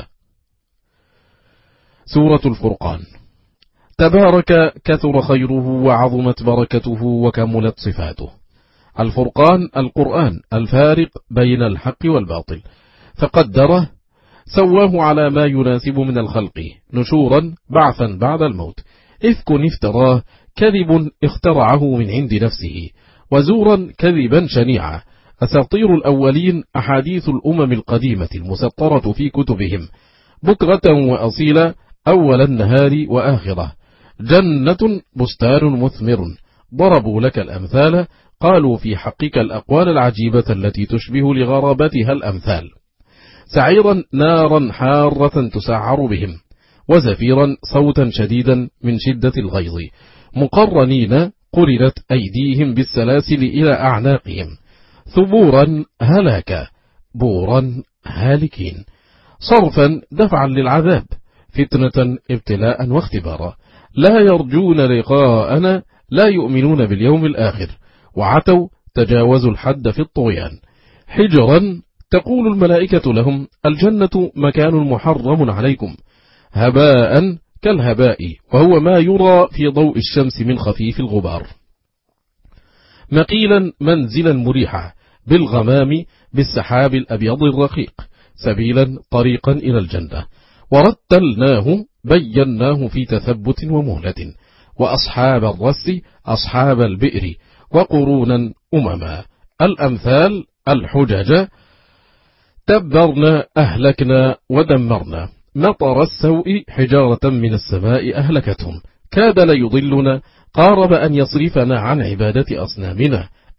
سورة الفرقان. تبارك كثر خيره وعظمت بركته وكملت صفاته. الفرقان القرآن الفارق بين الحق والباطل، فقدره سواه على ما يناسب من الخلق، نشورا بعثا بعد الموت، إفك افتراه، كذب اخترعه من عند نفسه، وزورا كذبا شنيعا، أساطير الأولين، أحاديث الأمم القديمة المسطرة في كتبهم، بكرة وأصيلا، أول النهار وآخرة، جنة بستان مثمر، ضربوا لك الأمثال، قالوا في حقك الأقوال العجيبة التي تشبه لغرابتها الأمثال. سعيرا نارا حارة تسعر بهم، وزفيرا صوتا شديدا من شدة الغيظ، مقرنين قرنت أيديهم بالسلاسل إلى أعناقهم، ثبورا هلاكا، بورا هالكين، صرفا دفعا للعذاب، فتنة ابتلاء واختبارا، لا يرجون لقاءنا، لا يؤمنون باليوم الآخر، وعتوا تجاوزوا الحد في الطغيان. حجرا تقول الملائكة لهم الجنة مكان محرم عليكم، هباء كالهباء، وهو ما يرى في ضوء الشمس من خفيف الغبار. مقيلا منزلا مريحا، بالغمام بالسحاب الأبيض الرقيق، سبيلا طريقا إلى الجنة. ورتلناه بيناه في تثبت ومهلة، وأصحاب الرس أصحاب البئر، وقرونا أمما. الأمثال الحجج، تبرنا أهلكنا ودمرنا، مطر السوء حجارة من السماء أهلكتهم، كاد ليضلنا، قارب أن يصرفنا عن عبادة أصنامنا.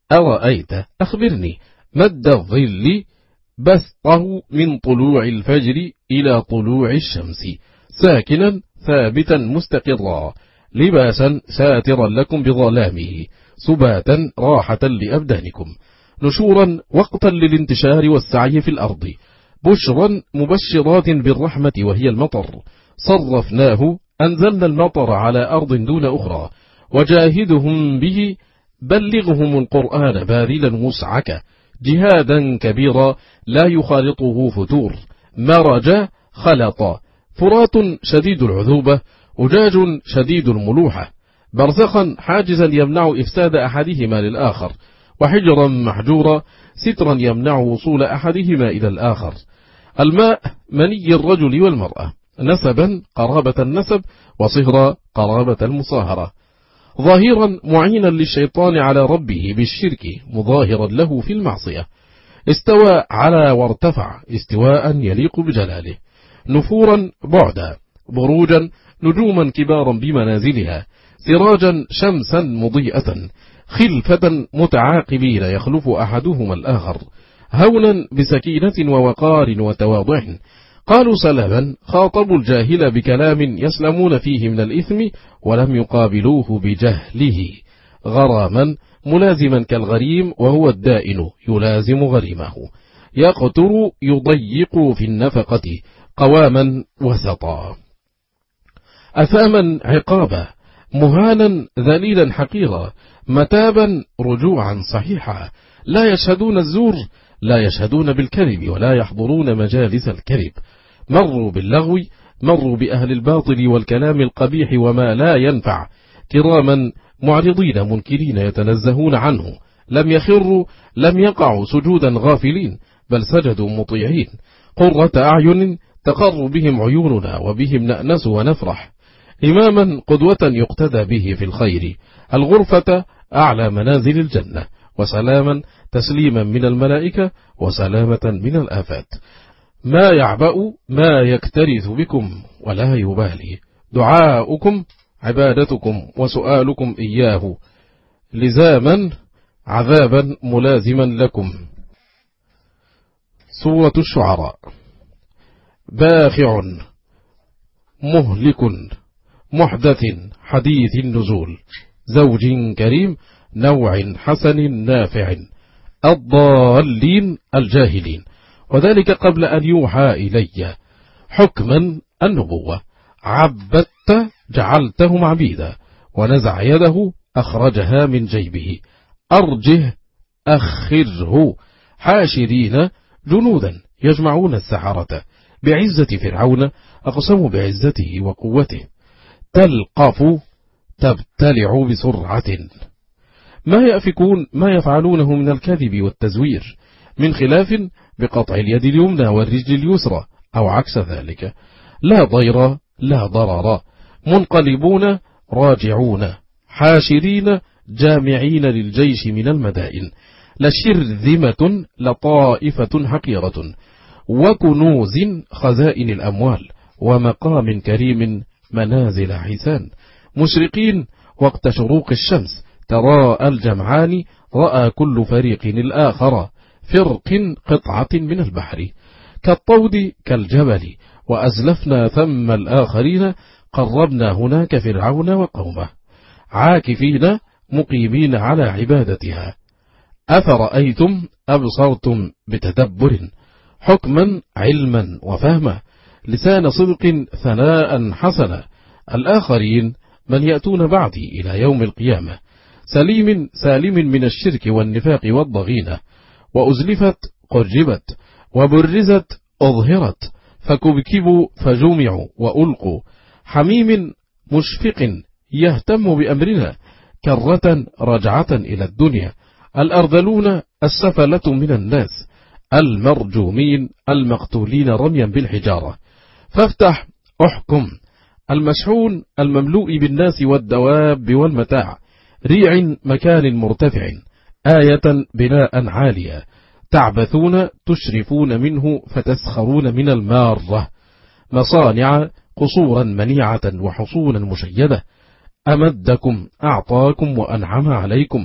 أرأيت أخبرني مد الظل بسطه من طلوع الفجر إلى طلوع الشمس ساكنا ثابتا مستقرا لباسا ساترا لكم بظلامه سباتا راحة لأبدانكم نشورا وقتا للانتشار والسعي في الأرض بشرا مبشرات بالرحمة وهي المطر صرفناه أنزلنا المطر على أرض دون أخرى وجاهدهم به بلغهم القرآن باذلا وسعك جهادا كبيرا لا يخالطه فتور مرج خلط فرات شديد العذوبة أجاج شديد الملوحة برزخا حاجزا يمنع إفساد أحدهما للآخر وحجرا محجورا سترا يمنع وصول أحدهما إلى الآخر الماء مني الرجل والمرأة نسبا قرابة النسب وصهرا قرابة المصاهرة ظاهرا معينا للشيطان على ربه بالشرك مظاهرا له في المعصية استوى على وارتفع استواء يليق بجلاله نفورا بعدا بروجا نجوما كبارا بمنازلها سراجا شمسا مضيئة خلفة متعاقبين يخلف أحدهما الآخر هونا بسكينة ووقار وتواضع قالوا سلاما خاطبوا الجاهل بكلام يسلمون فيه من الإثم ولم يقابلوه بجهله غراما ملازما كالغريم وهو الدائن يلازم غريمه يقتر يضيق في النفقة قواما وسطا أثاما عقابا مهانا ذليلا حقيرا متابا رجوعا صحيحا لا يشهدون الزور لا يشهدون بالكذب ولا يحضرون مجالس الكذب مروا باللغو مروا بأهل الباطل والكلام القبيح وما لا ينفع كراما معرضين منكرين يتنزهون عنه لم يخروا لم يقعوا سجودا غافلين بل سجدوا مطيعين قرة أعين تقر بهم عيوننا وبهم نأنس ونفرح إماما قدوة يقتدى به في الخير الغرفة أعلى منازل الجنة وسلاما تسليما من الملائكة وسلامة من الآفات ما يعبأ ما يكترث بكم ولا يبالي دعاؤكم عبادتكم وسؤالكم إياه لزاما عذابا ملازما لكم. سورة الشعراء. باخع مهلك محدث حديث النزول زوج كريم نوع حسن نافع الضالين الجاهلين وذلك قبل أن يوحى إلي حكما النبوة عبدت جعلتهم عبيدا ونزع يده أخرجها من جيبه أرجه أخره حاشرين جنودا يجمعون السحرة بعزة فرعون أقسموا بعزته وقوته تلقف تبتلع بسرعة ما يأفكون ما يفعلونه من الكذب والتزوير من خلاف بقطع اليد اليمنى والرجل اليسرى أو عكس ذلك لا ضير لا ضرر منقلبون راجعون حاشرين جامعين للجيش من المدائن لشرذمة لطائفة حقيرة وكنوز خزائن الأموال ومقام كريم منازل حسان مشرقين وقت شروق الشمس تراءى الجمعان رأى كل فريق الآخر فرق قطعة من البحر كالطود كالجبل وأزلفنا ثم الآخرين قربنا هناك فرعون وقومه عاكفين مقيمين على عبادتها أفرأيتم أبصرتم بتدبر حكما علما وفهما لسان صدق ثناء حسنا الآخرين من يأتون بعدي إلى يوم القيامة سليم سالم من الشرك والنفاق والضغينة وأزلفت قرجبت وبرزت أظهرت فكبكبوا فجمعوا وألقوا حميم مشفق يهتم بأمرنا كرة رجعة إلى الدنيا الأرذلون السفلة من الناس المرجومين المقتولين رميا بالحجارة فافتح أحكم المشحون المملوء بالناس والدواب والمتاع ريع مكان مرتفع آية بناء عالية تعبثون تشرفون منه فتسخرون من المارة مصانع قصورا منيعة وحصونا مشيدة أمدكم أعطاكم وأنعم عليكم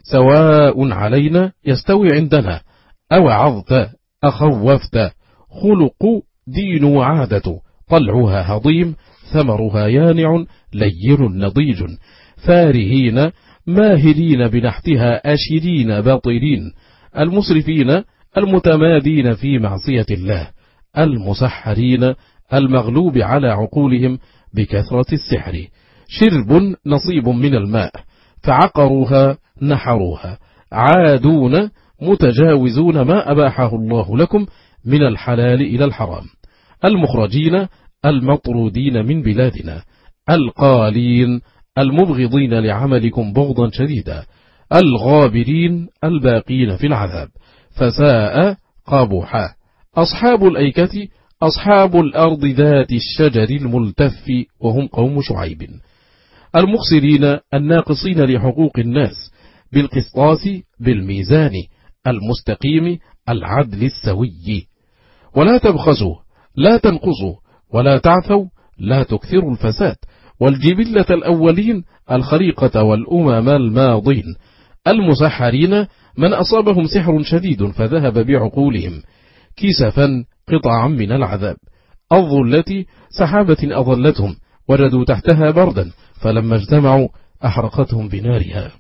سواء علينا يستوي عندنا، أوعظت أخوفت، خلق دين وعادة، طلعها هضيم ثمرها يانع لين نضيج، فارهين ماهرين بنحتها أشرين باطلين، المسرفين المتمادين في معصية الله، المسحرين المغلوب على عقولهم بكثرة السحر، شرب نصيب من الماء فعقروها نحروها، عادون متجاوزون ما أباحه الله لكم من الحلال إلى الحرام، المخرجين المطرودين من بلادنا، القالين المبغضين لعملكم بغضا شديدا، الغابرين الباقين في العذاب، فساء قبحا، أصحاب الأيكة أصحاب الأرض ذات الشجر الملتف وهم قوم شعيب، المخسرين الناقصين لحقوق الناس بالقسطاس بالميزان المستقيم العدل السوي، ولا تبخسوا لا تنقصوا ولا تعثوا لا تكثروا الفساد، والجبلة الأولين الخليقة والأمم الماضين، المسحرين من أصابهم سحر شديد فذهب بعقولهم، كسفا قطعا من العذاب، الظلة سحابة أظلتهم وجدوا تحتها بردا فلما اجتمعوا أحرقتهم بنارها،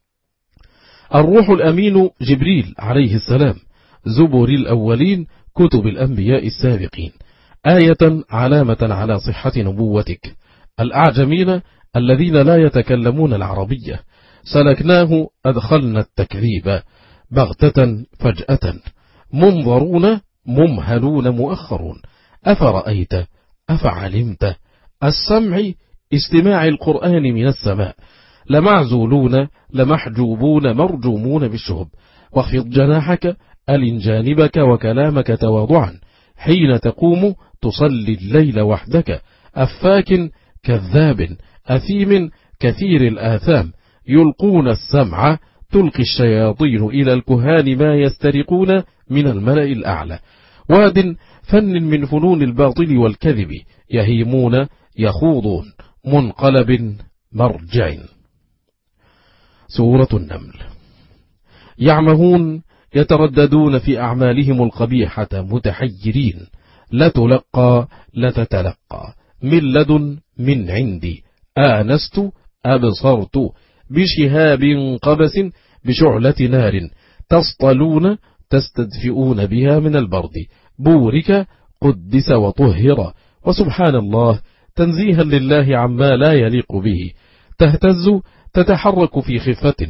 الروح الأمين جبريل عليه السلام، زبر الأولين كتب الأنبياء السابقين، آية علامة على صحة نبوتك، الأعجمين الذين لا يتكلمون العربية، سلكناه أدخلنا التكذيب بغتة فجأة، منظرون ممهلون مؤخرون، أفرأيت أفعلمت، السمع استماع القرآن من السماء، لمعزولون لمحجوبون مرجومون بالشهب، واخفض جناحك ألن جانبك وكلامك تواضعا، حين تقوم تصلي الليل وحدك، أفاك كذاب أثيم كثير الآثام، يلقون السمع تلقي الشياطين إلى الكهان ما يسترقون من الملأ الأعلى، واد فن من فنون الباطل والكذب، يهيمون يخوضون منقلب مرجع. سورة النمل. يعمهون يترددون في أعمالهم القبيحة متحيرين، لتلقى لتتلقى من لدن من عندي، آنست أبصرت بشهاب قبس بشعلة نار، تصطلون تستدفئون بها من البرد، بورك قدس وطهر، وسبحان الله تنزيها لله عما لا يليق به، تهتز تتحرك في خفة،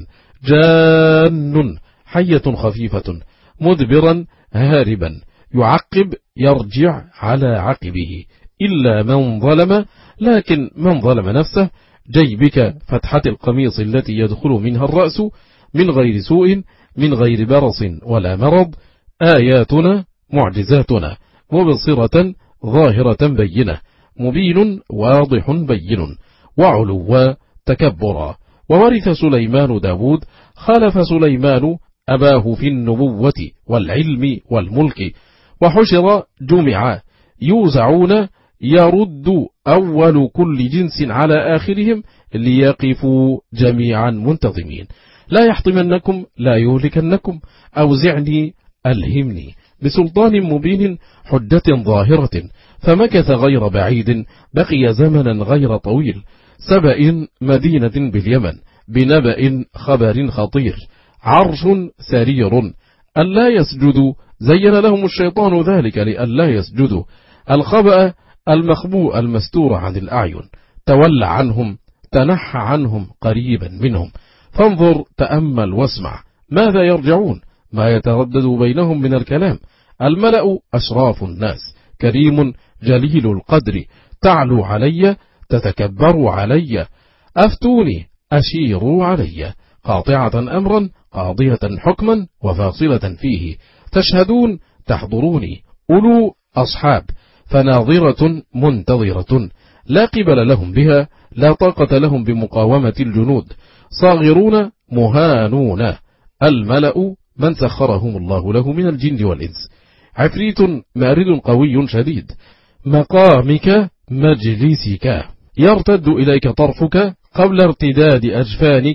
جان حية خفيفة، مدبرا هاربا، يعقب يرجع على عقبه، إلا من ظلم، لكن من ظلم نفسه، جيبك فتحة القميص التي يدخل منها الرأس، من غير سوء من غير برص ولا مرض، آياتنا معجزاتنا مبصرة ظاهرة بينة، مبين واضح بين، وعلوا تكبرا. وورث سليمان داود، خلف سليمان أباه في النبوة والعلم والملك، وحشر جمعا، يوزعون يرد أول كل جنس على آخرهم، ليقفوا جميعا منتظمين، لا يحطمنكم لا يهلكنكم، أوزعني ألهمني بسلطان مبين حجة ظاهرة، فمكث غير بعيد بقي زمنا غير طويل، سبأ مدينة باليمن، بنبأ خبر خطير، عرش سرير، ألا يسجدوا، زين لهم الشيطان ذلك لألا يسجدوا، الخبأ المخبوء المستور عن الأعين، تولى عنهم تنحى عنهم قريبا منهم، فانظر تأمل واسمع ماذا يرجعون، ما يتردد بينهم من الكلام، الملأ أشراف الناس، كريم جليل القدر، تعلو علي تتكبر علي، أفتوني أشيروا علي، قاطعة أمرا قاضية حكما وفاصلة فيه، تشهدون تحضروني، أولو أصحاب، فناظرة منتظرة، لا قبل لهم بها، لا طاقة لهم بمقاومة الجنود، صاغرون مهانون، الملأ من سخرهم الله له من الجن والإنس، عفريت مارد قوي شديد، مقامك مجلسك، يرتد إليك طرفك قبل ارتداد أجفانك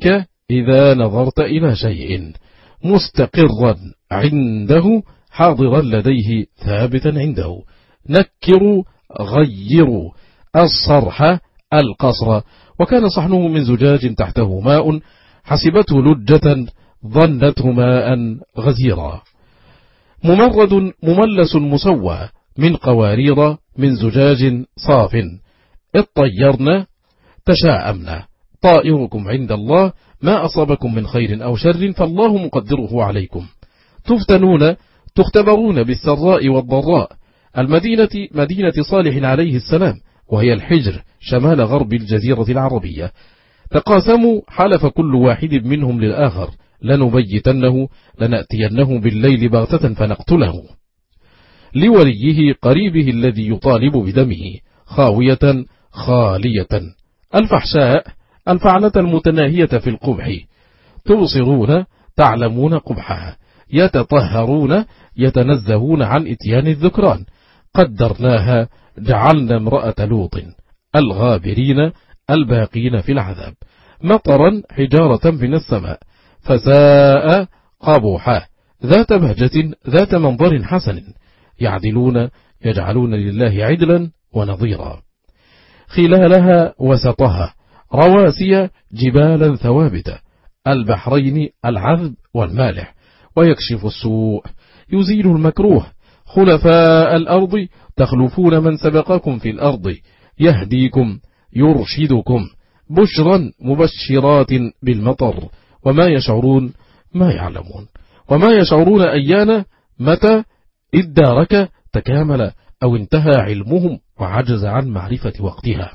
إذا نظرت إلى شيء مستقرا عنده حاضرا لديه ثابتا عنده. نكروا غيروا الصرح القصر. وكان صحنه من زجاج تحته ماء حسبته لجة ظنته ماء غزيرا. ممرد مملس مسوى من قوارير من زجاج صاف. اطيرنا تشاءمنا. طائركم عند الله ما أصابكم من خير أو شر فالله مقدره عليكم. تفتنون تختبرون بالسراء والضراء. المدينة مدينة صالح عليه السلام وهي الحجر شمال غرب الجزيرة العربية. تقاسموا حلف كل واحد منهم للآخر لنبيتنه لنأتينه بالليل بغتة فنقتله. لوليه قريبه الذي يطالب بدمه خاوية خالية. الفحشاء الفعلة المتناهية في القبح. تبصرون تعلمون قبحها. يتطهرون يتنزهون عن إتيان الذكران. قدرناها جعلنا امرأة لوط الغابرين الباقين في العذاب. مطرا حجارة من السماء فساء قبوحا. ذات بهجة ذات منظر حسن. يعدلون يجعلون لله عدلا ونظيرا. خلالها وسطها رواسي جبالا ثوابت. البحرين العذب والمالح. ويكشف السوء يزيل المكروه. خلفاء الأرض تخلفون من سبقكم في الأرض. يهديكم يرشدكم. بشرا مبشرات بالمطر. وما يشعرون ما يعلمون. وما يشعرون أيان متى إدارك تكامل أو انتهى علمهم وعجز عن معرفة وقتها.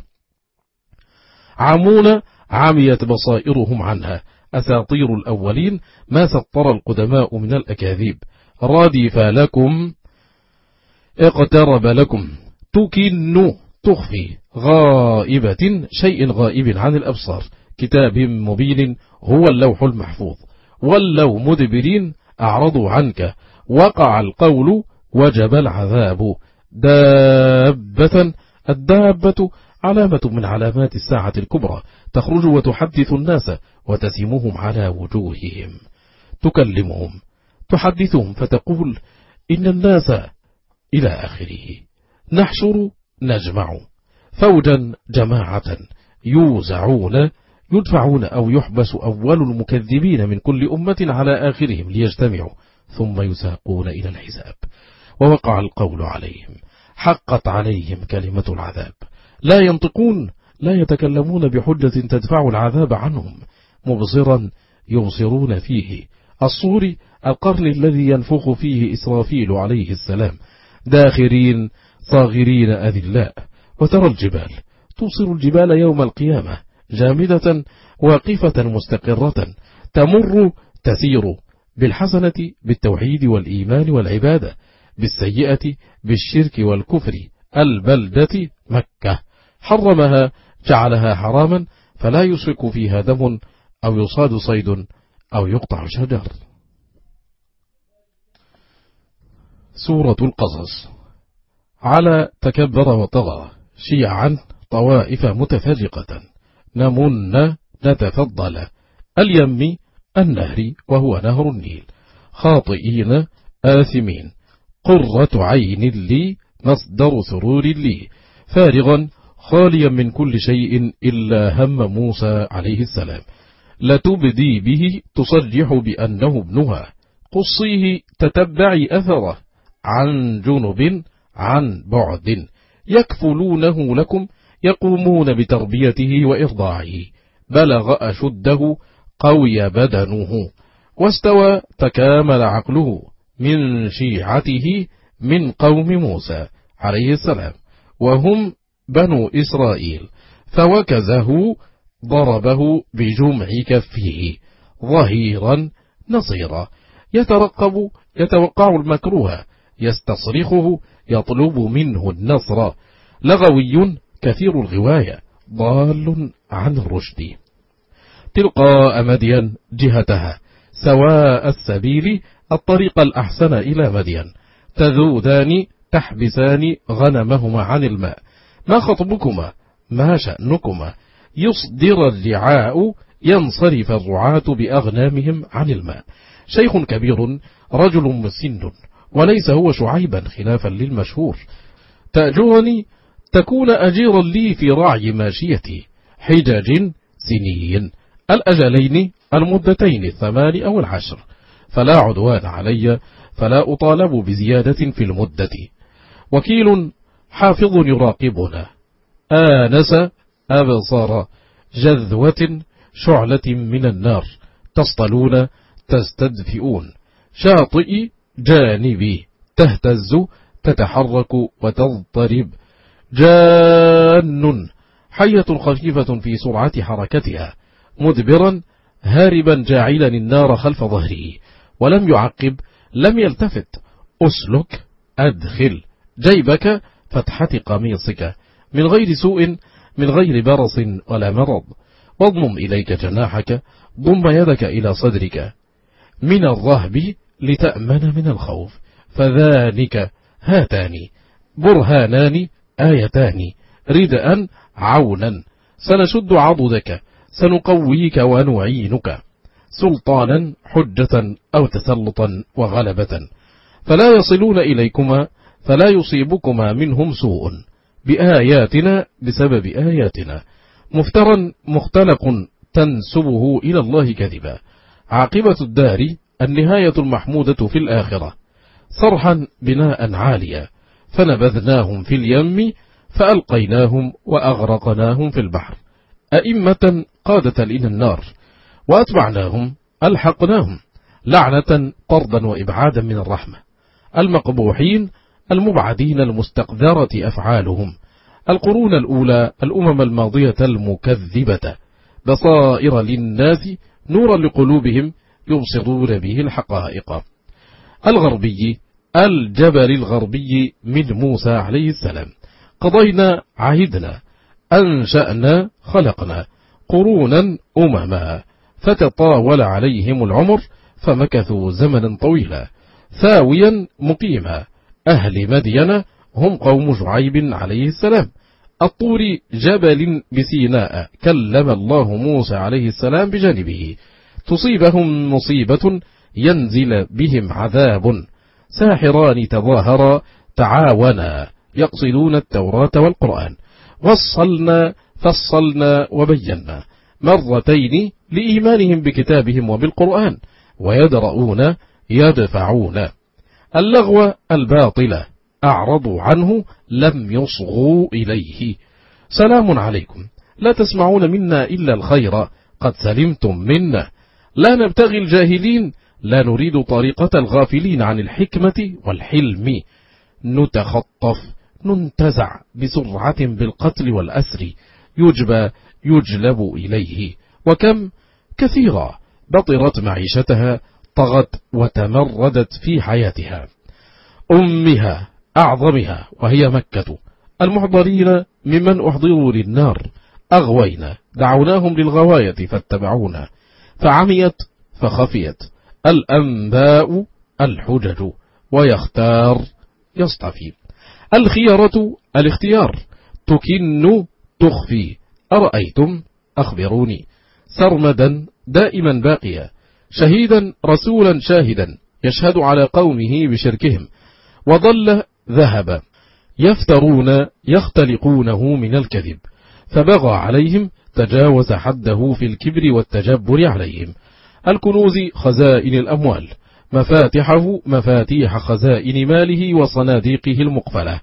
عمون عميت بصائرهم عنها. أساطير الأولين ما سطر القدماء من الأكاذيب. رادف لكم اقترب لكم. تكن تخفي. غائبة شيء غائب عن الأبصار. كتاب مبين هو اللوح المحفوظ. ولوا مدبرين أعرضوا عنك. وقع القول وجب العذاب. دابة الدابة علامة من علامات الساعة الكبرى. تخرج وتحدث الناس وتسمهم على وجوههم. تكلمهم تحدثهم فتقول إن الناس إلى آخره. نحشر نجمع. فوجا جماعة. يوزعون يدفعون أو يحبس أول المكذبين من كل أمة على آخرهم ليجتمعوا ثم يساقون إلى الحساب. ووقع القول عليهم. حقت عليهم كلمة العذاب. لا ينطقون لا يتكلمون بحجة تدفع العذاب عنهم. مبصرا يبصرون فيه. الصور القرن الذي ينفخ فيه إسرافيل عليه السلام. داخرين صاغرين أذلاء. وترى الجبال توصر الجبال يوم القيامة جامدة واقفة مستقرة. تمر تسير بالحسنة بالتوحيد والإيمان والعبادة. بالسيئة بالشرك والكفر. البلدة مكة حرمها جعلها حراما فلا يسفك فيها دم أو يصاد صيد أو يقطع شجر. سورة القصص. على تكبر وطغى شيعا طوائف متفرقة. نمن نتفضل. اليم النهر وهو نهر النيل. خاطئين آثمين. قرة عين لي مصدر سرور لي. فارغا خاليا من كل شيء إلا هم موسى عليه السلام. لتبدي به تصرح بأنه ابنها. قصيه تتبعي أثره. عن جنب عن بعد. يكفلونه لكم يقومون بتربيته وإرضاعه. بلغ أشده قوي بدنه. واستوى تكامل عقله. من شيعته من قوم موسى عليه السلام وهم بنو إسرائيل. فوكزه ضربه بجمع كفه. ظهيرا نصيرا. يترقب يتوقع المكروه. يستصرخه يطلب منه النصر. لغوي كثير الغواية. ضال عن الرشد. تلقاء مدين جهتها. سواء السبيل الطريق الأحسن إلى مدين. تذودان تحبسان غنمهما عن الماء. ما خطبكما ما شأنكما. يصدر الرعاء ينصرف الرعاة بأغنامهم عن الماء. شيخ كبير رجل مسن، وليس هو شعيبا خلافا للمشهور. تأجرني تكون أجيرا لي في رعي ماشيتي، حجاج سنين، الأجلين المدتين الثمان أو العشر، فلا عدوان علي، فلا أطالب بزيادة في المدة. وكيل حافظ يراقبنا، آنس أبصر جذوة شعلة من النار، تصطلون تستدفئون، شاطئ جانبي، تهتز تتحرك وتضطرب، جان حية خفيفة في سرعة حركتها، مدبرا هاربا جاعلا النار خلف ظهره، ولم يعقب، لم يلتفت، أسلك أدخل جيبك فتحة قميصك، من غير سوء، من غير برص ولا مرض، واضمم إليك جناحك، ضم يدك إلى صدرك، من الرهب لتأمن من الخوف، فذلك هاتان برهانان آيتان، ردءا عونا، سنشد عضدك، سنقويك ونعينك، سلطانا حجة أو تسلطا وغلبة، فلا يصلون إليكما، فلا يصيبكما منهم سوء، بآياتنا بسبب آياتنا، مفترا مختلق تنسبه إلى الله كذبا، عاقبة الدار النهاية المحمودة في الآخرة، صرحا بناء عاليا، فنبذناهم في اليم فألقيناهم وأغرقناهم في البحر، أئمة قادة إلى النار، وأتبعناهم ألحقناهم، لعنة طردا وإبعادا من الرحمة، المقبوحين المبعدين المستقذرة أفعالهم، القرون الأولى الأمم الماضية المكذبة، بصائر للناس نورا لقلوبهم يبصرون به الحقائق، الغربي الجبل الغربي من موسى عليه السلام، قضينا عهدنا، أنشأنا خلقنا، قرونا أمما، فتطاول عليهم العمر فمكثوا زمنا طويلا، ثاويا مقيما، أهل مدين هم قوم شعيب عليه السلام، الطور جبل بسيناء كلم الله موسى عليه السلام بجانبه، تصيبهم مصيبة ينزل بهم عذاب، ساحران تظاهرا تعاونا يقصدون التوراة والقرآن، وصلنا فصلنا وبينا مرتين لإيمانهم بكتابهم وبالقرآن، ويدرؤون يدفعون، اللغو الباطل أعرضوا عنه لم يصغوا إليه، سلام عليكم لا تسمعون منا إلا الخير قد سلمتم منا، لا نبتغي الجاهلين، لا نريد طريقة الغافلين عن الحكمة والحلم، نتخطف ننتزع بسرعة بالقتل والأسر، يجبى يجلب إليه، وكم كثيرا بطرت معيشتها، طغت وتمردت في حياتها، أمها أعظمها وهي مكة، المحضرين ممن أحضروا للنار، أغوينا دعوناهم للغواية فاتبعونا، فعميت فخفيت، الأنباء الحجج، ويختار يصطفي، الخيرة الاختيار، تكن تخفي، أرأيتم أخبروني، سرمدا دائما باقيا، شهيدا رسولا شاهدا، يشهد على قومه بشركهم، وضل ذهب، يفترون يختلقونه من الكذب، فبغى عليهم تجاوز حده في الكبر والتجبر عليهم، الكنوز خزائن الأموال، مفاتحه مفاتيح خزائن ماله وصناديقه المقفلة،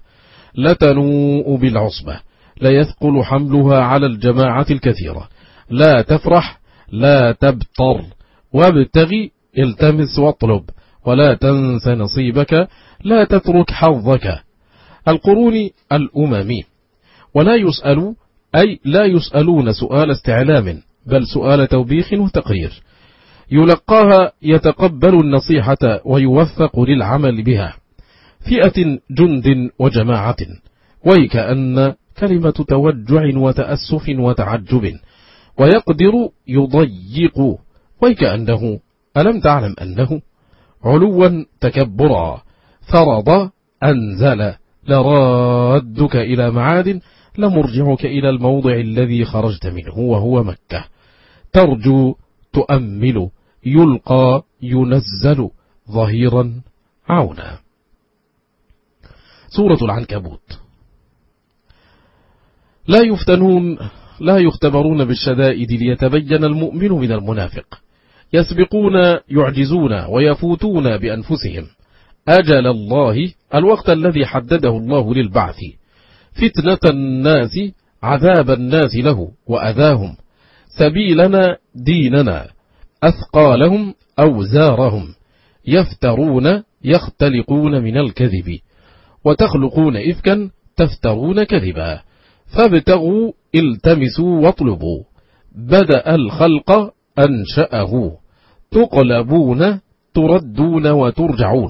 لتنوء بالعصبة، لا يثقل حملها على الجماعة الكثيرة، لا تفرح لا تبطر، وابتغي التمس واطلب، ولا تنس نصيبك، لا تترك حظك، القرون الأممي، ولا يسأل أي لا يسألون سؤال استعلام، بل سؤال توبيخ وتقرير، يلقاها يتقبل النصيحة ويوفق للعمل بها، فئة جند وجماعة، ويكأن كلمة توجع وتأسف وتعجب، ويقدر يضيق، ويكأنه ألم تعلم أنه علوا تكبرا، فرض أنزل، لرادك إلى معاد، لمرجعك إلى الموضع الذي خرجت منه وهو مكة، ترجو تؤمل، يلقى ينزل، ظهيرا عونا. سورة العنكبوت. لا يفتنون لا يختبرون بالشدائد ليتبين المؤمن من المنافق، يسبقون يعجزون ويفوتون بأنفسهم أجل الله، الوقت الذي حدده الله للبعث، فتنة الناس، عذاب الناس له وأذاهم، سبيلنا ديننا، أثقالهم أوزارهم، يفترون يختلقون من الكذب، وتخلقون إفكا تفترون كذبا، فابتغوا التمسوا واطلبوا، بدأ الخلق أنشأه، تقلبون تردون وترجعون،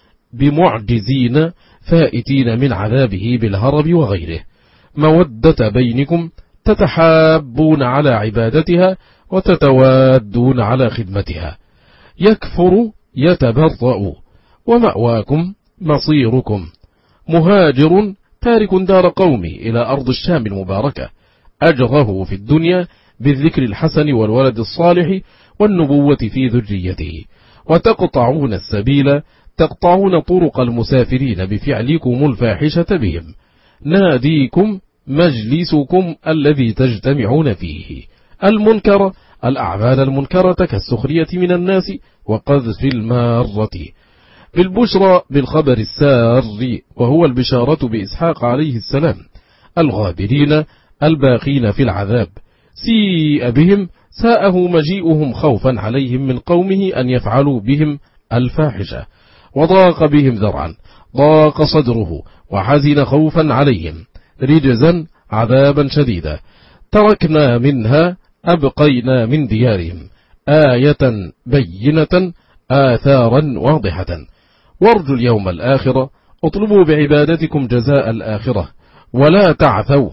بمعجزين فائتين من عذابه بالهرب وغيره، مودة بينكم، تتحابون على عبادتها وتتوادون على خدمتها، يكفر يتبرأ، ومأواكم مصيركم، مهاجر تارك دار قومي إلى أرض الشام المباركة، أجره في الدنيا بالذكر الحسن والولد الصالح والنبوة في ذريته، وتقطعون السبيل، تقطعون طرق المسافرين بفعلكم الفاحشة بهم، ناديكم مجلسكم الذي تجتمعون فيه، المنكر الأعمال المنكرة كالسخرية من الناس وقذف المارة، بالبشرى بالخبر السار وهو البشارة بإسحاق عليه السلام، الغابرين الباقين في العذاب، سيء بهم ساءه مجيئهم خوفا عليهم من قومه أن يفعلوا بهم الفاحشة، وضاق بهم ذرعا، ضاق صدره وحزن خوفا عليهم، رجزا عذابا شديدا، تركنا منها أبقينا من ديارهم، آية بينة آثارا واضحة، وارجوا اليوم الآخرة، اطلبوا بعبادتكم جزاء الآخرة، ولا تعثوا،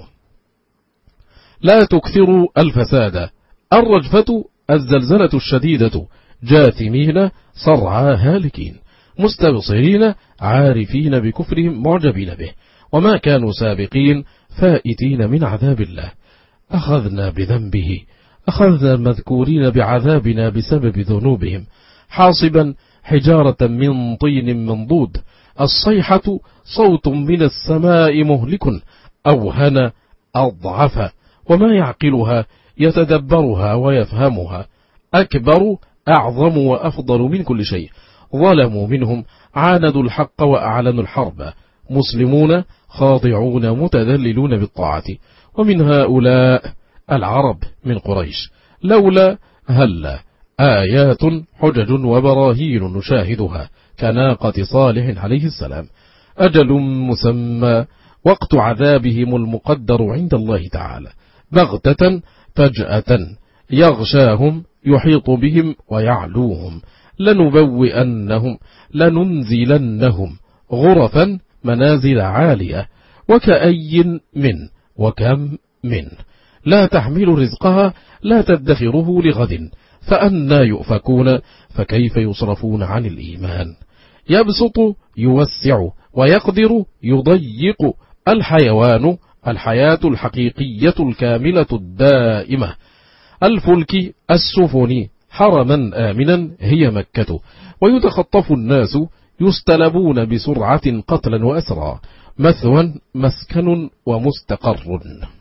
لا تكثروا الفساد، الرجفة الزلزلة الشديدة، جاثمين صرعى هالكين، مستبصرين عارفين بكفرهم معجبين به، وما كانوا سابقين فائتين من عذاب الله، أخذنا بذنبه، أخذنا المذكورين بعذابنا بسبب ذنوبهم، حاصبا حجارة من طين منضود، الصيحة صوت من السماء مهلك، أوهن أضعف، وما يعقلها يتدبرها ويفهمها، أكبر أعظم وأفضل من كل شيء، ظلموا منهم، عاندوا الحق وأعلنوا الحرب، مسلمون خاضعون متذللون بالطاعة، ومن هؤلاء العرب من قريش، لولا هلا آيات حجج وبراهين نشاهدها كناقة صالح عليه السلام، أجل مسمى، وقت عذابهم المقدر عند الله تعالى، بغتة فجأة، يغشاهم يحيط بهم ويعلوهم، لنبوئنهم لننزلنهم غرفا منازل عالية، وكأي من وكم من، لا تحمل رزقها لا تدخره لغد، فأنى يؤفكون، فكيف يصرفون عن الإيمان، يبسط يوسع ويقدر يضيق، الحيوان الحياة الحقيقية الكاملة الدائمة، الفلك السفن، حرما آمنا هي مكة، ويتخطف الناس يستلبون بسرعة قتلا وأسرا، مثوى مسكن ومستقر.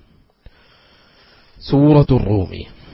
سورة الروم.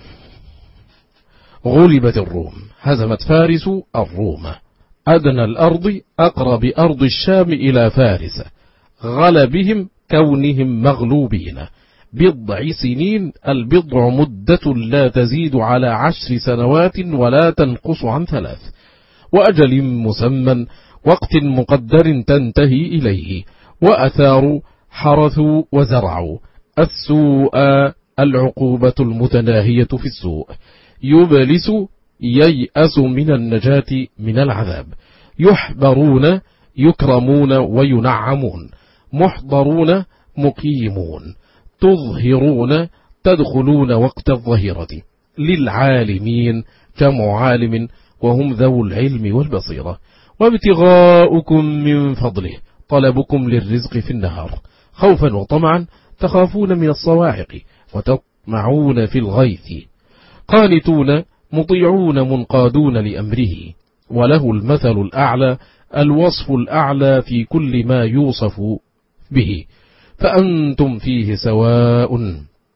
غلبت الروم، هزمت فارس الروم، أدنى الأرض أقرب أرض الشام إلى فارس، غلبهم كونهم مغلوبين، بضع سنين، البضع مدة لا تزيد على عشر سنوات ولا تنقص عن ثلاث، وأجل مسمى، وقت مقدر تنتهي إليه، وأثاروا حرثوا وزرعوا، السوء العقوبة المتناهية في السوء، يبلس ييأس من النجاة من العذاب، يحبرون يكرمون وينعمون، محضرون مقيمون، تظهرون تدخلون وقت الظهيرة، للعالمين جمع عالم وهم ذو العلم والبصيرة، وابتغاؤكم من فضله، طلبكم للرزق في النهار، خوفا وطمعا، تخافون من الصواعق وتطمعون في الغيث، قانتون مطيعون منقادون لأمره، وله المثل الأعلى الوصف الأعلى في كل ما يوصف به، فأنتم فيه سواء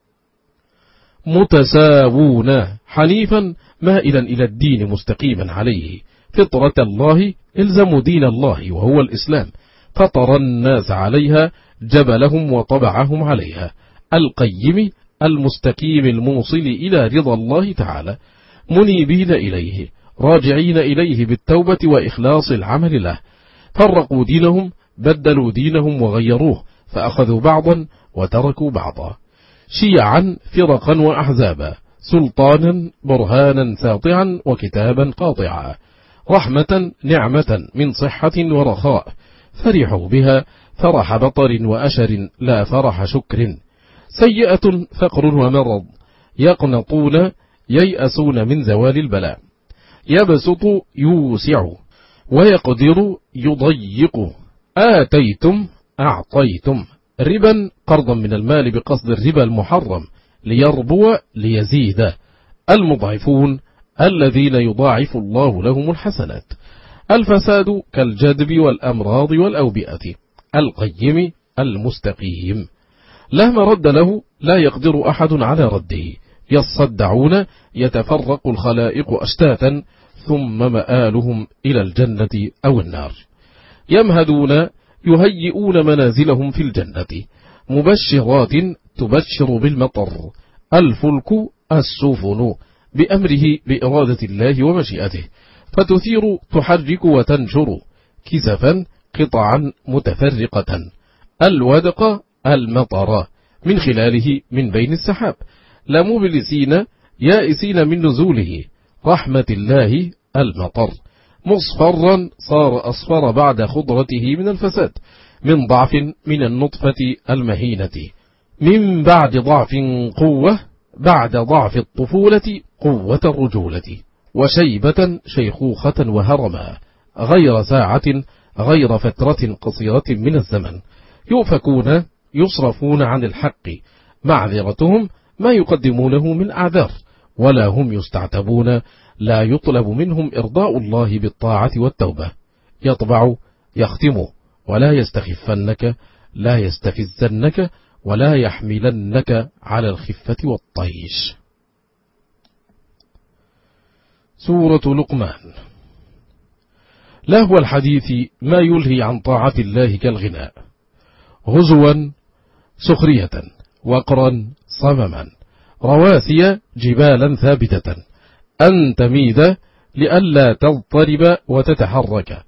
متساوون، حنيفا مائلا إلى الدين مستقيما عليه، فطرة الله الزموا دين الله وهو الإسلام، فطر الناس عليها جبلهم وطبعهم عليها، القيم المستقيم الموصل إلى رضا الله تعالى، منيبين إليه راجعين إليه بالتوبة وإخلاص العمل له، فرقوا دينهم بدلوا دينهم وغيروه، فأخذوا بعضا وتركوا بعضا، شيعا فرقا وأحزابا، سلطانا برهانا ساطعا وكتابا قاطعا، رحمة نعمة من صحة ورخاء، فرحوا بها فرح بطر وأشر لا فرح شكر، سيئة فقر ومرض، يقنطون ييأسون من زوال البلاء، يبسط يوسع ويقدر يضيق، آتيتم أعطيتم، ربا قرضا من المال بقصد الربا المحرم، ليربو ليزيد، المضعفون الذين يضاعف الله لهم الحسنات، الفساد كالجدب والأمراض والأوبئة، القيم المستقيم لا مرد له لا يقدر أحد على رده، يصدعون يتفرق الخلائق أشتاتا، ثم مآلهم إلى الجنة أو النار، يمهدون يهيئون منازلهم في الجنة، مبشرات تبشر بالمطر، الفلك السفن بأمره بإرادة الله ومشيئته، فتثير تحرك وتنشر، كسفا قطعا متفرقة، الودق المطر من خلاله من بين السحاب، لا مبلسين يائسين من نزوله، رحمة الله المطر، مصفرا صار أصفر بعد خضرته من الفساد، من ضعف من النطفة المهينة، من بعد ضعف قوة بعد ضعف الطفولة قوة الرجولة، وشيبة شيخوخة وهرما، غير ساعة غير فترة قصيرة من الزمن، يؤفكون يصرفون عن الحق، معذرتهم ما يقدمونه من أعذار، ولا هم يستعتبون، لا يطلب منهم إرضاء الله بالطاعة والتوبة، يطبع يختم ولا يستخفنك، لا يستفزنك ولا يحملنك على الخفة والطيش. سورة لقمان. لهو الحديث ما يلهي عن طاعة الله كالغناء، هزوا سخرية، وقرا صمما، رواسي جبالا ثابتة، أن تميد لئلا تضطرب وتتحرك،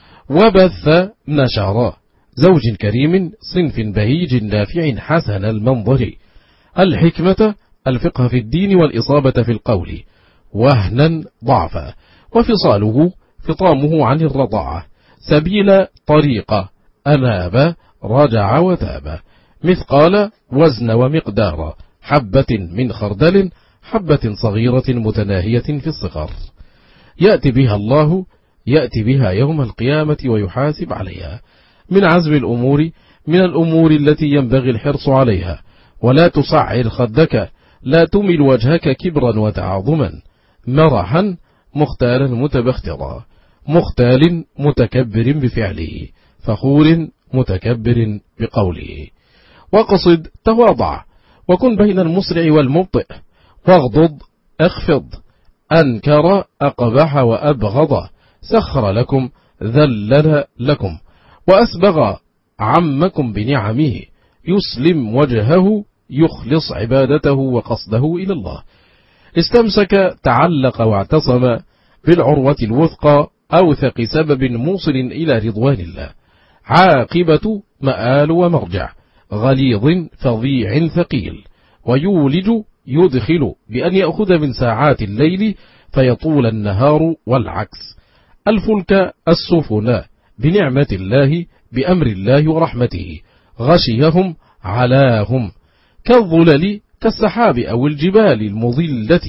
وبث نشرا، زوج كريم صنف بهيج نافع حسن المنظر، الحكمة الفقه في الدين والإصابة في القول، وهنا ضعفا، وفصاله فطامه عن الرضاعة، سبيل طريقة، أناب رجع وتاب، مثقال وزن ومقدار، حبة من خردل، حبة صغيرة متناهية في الصغر، يأتي بها الله، يأتي بها يوم القيامة ويحاسب عليها، من عزم الأمور، من الأمور التي ينبغي الحرص عليها، ولا تصعر خدك، لا تمل وجهك كبرا وتعاظما، مرحا مختالا متبخترا، مختال متكبر بفعله، فخور متكبر بقوله، وقصد تواضع، وكن بين المسرع والمبطئ، واغضض اخفض، أنكر أقبح وأبغض، سخر لكم ذلل لكم، وأسبغ عمكم بنعمه، يسلم وجهه، يخلص عبادته وقصده إلى الله، استمسك تعلق واعتصم بالعروة الوثقى، أوثق سبب موصل إلى رضوان الله، عاقبة مآل ومرجع، غليظ فظيع ثقيل، ويولج يدخل بأن يأخذ من ساعات الليل فيطول النهار والعكس، الفلك السفن بنعمة الله بأمر الله ورحمته، غشيهم علاهم، كالظلل كالسحاب أو الجبال المظلة،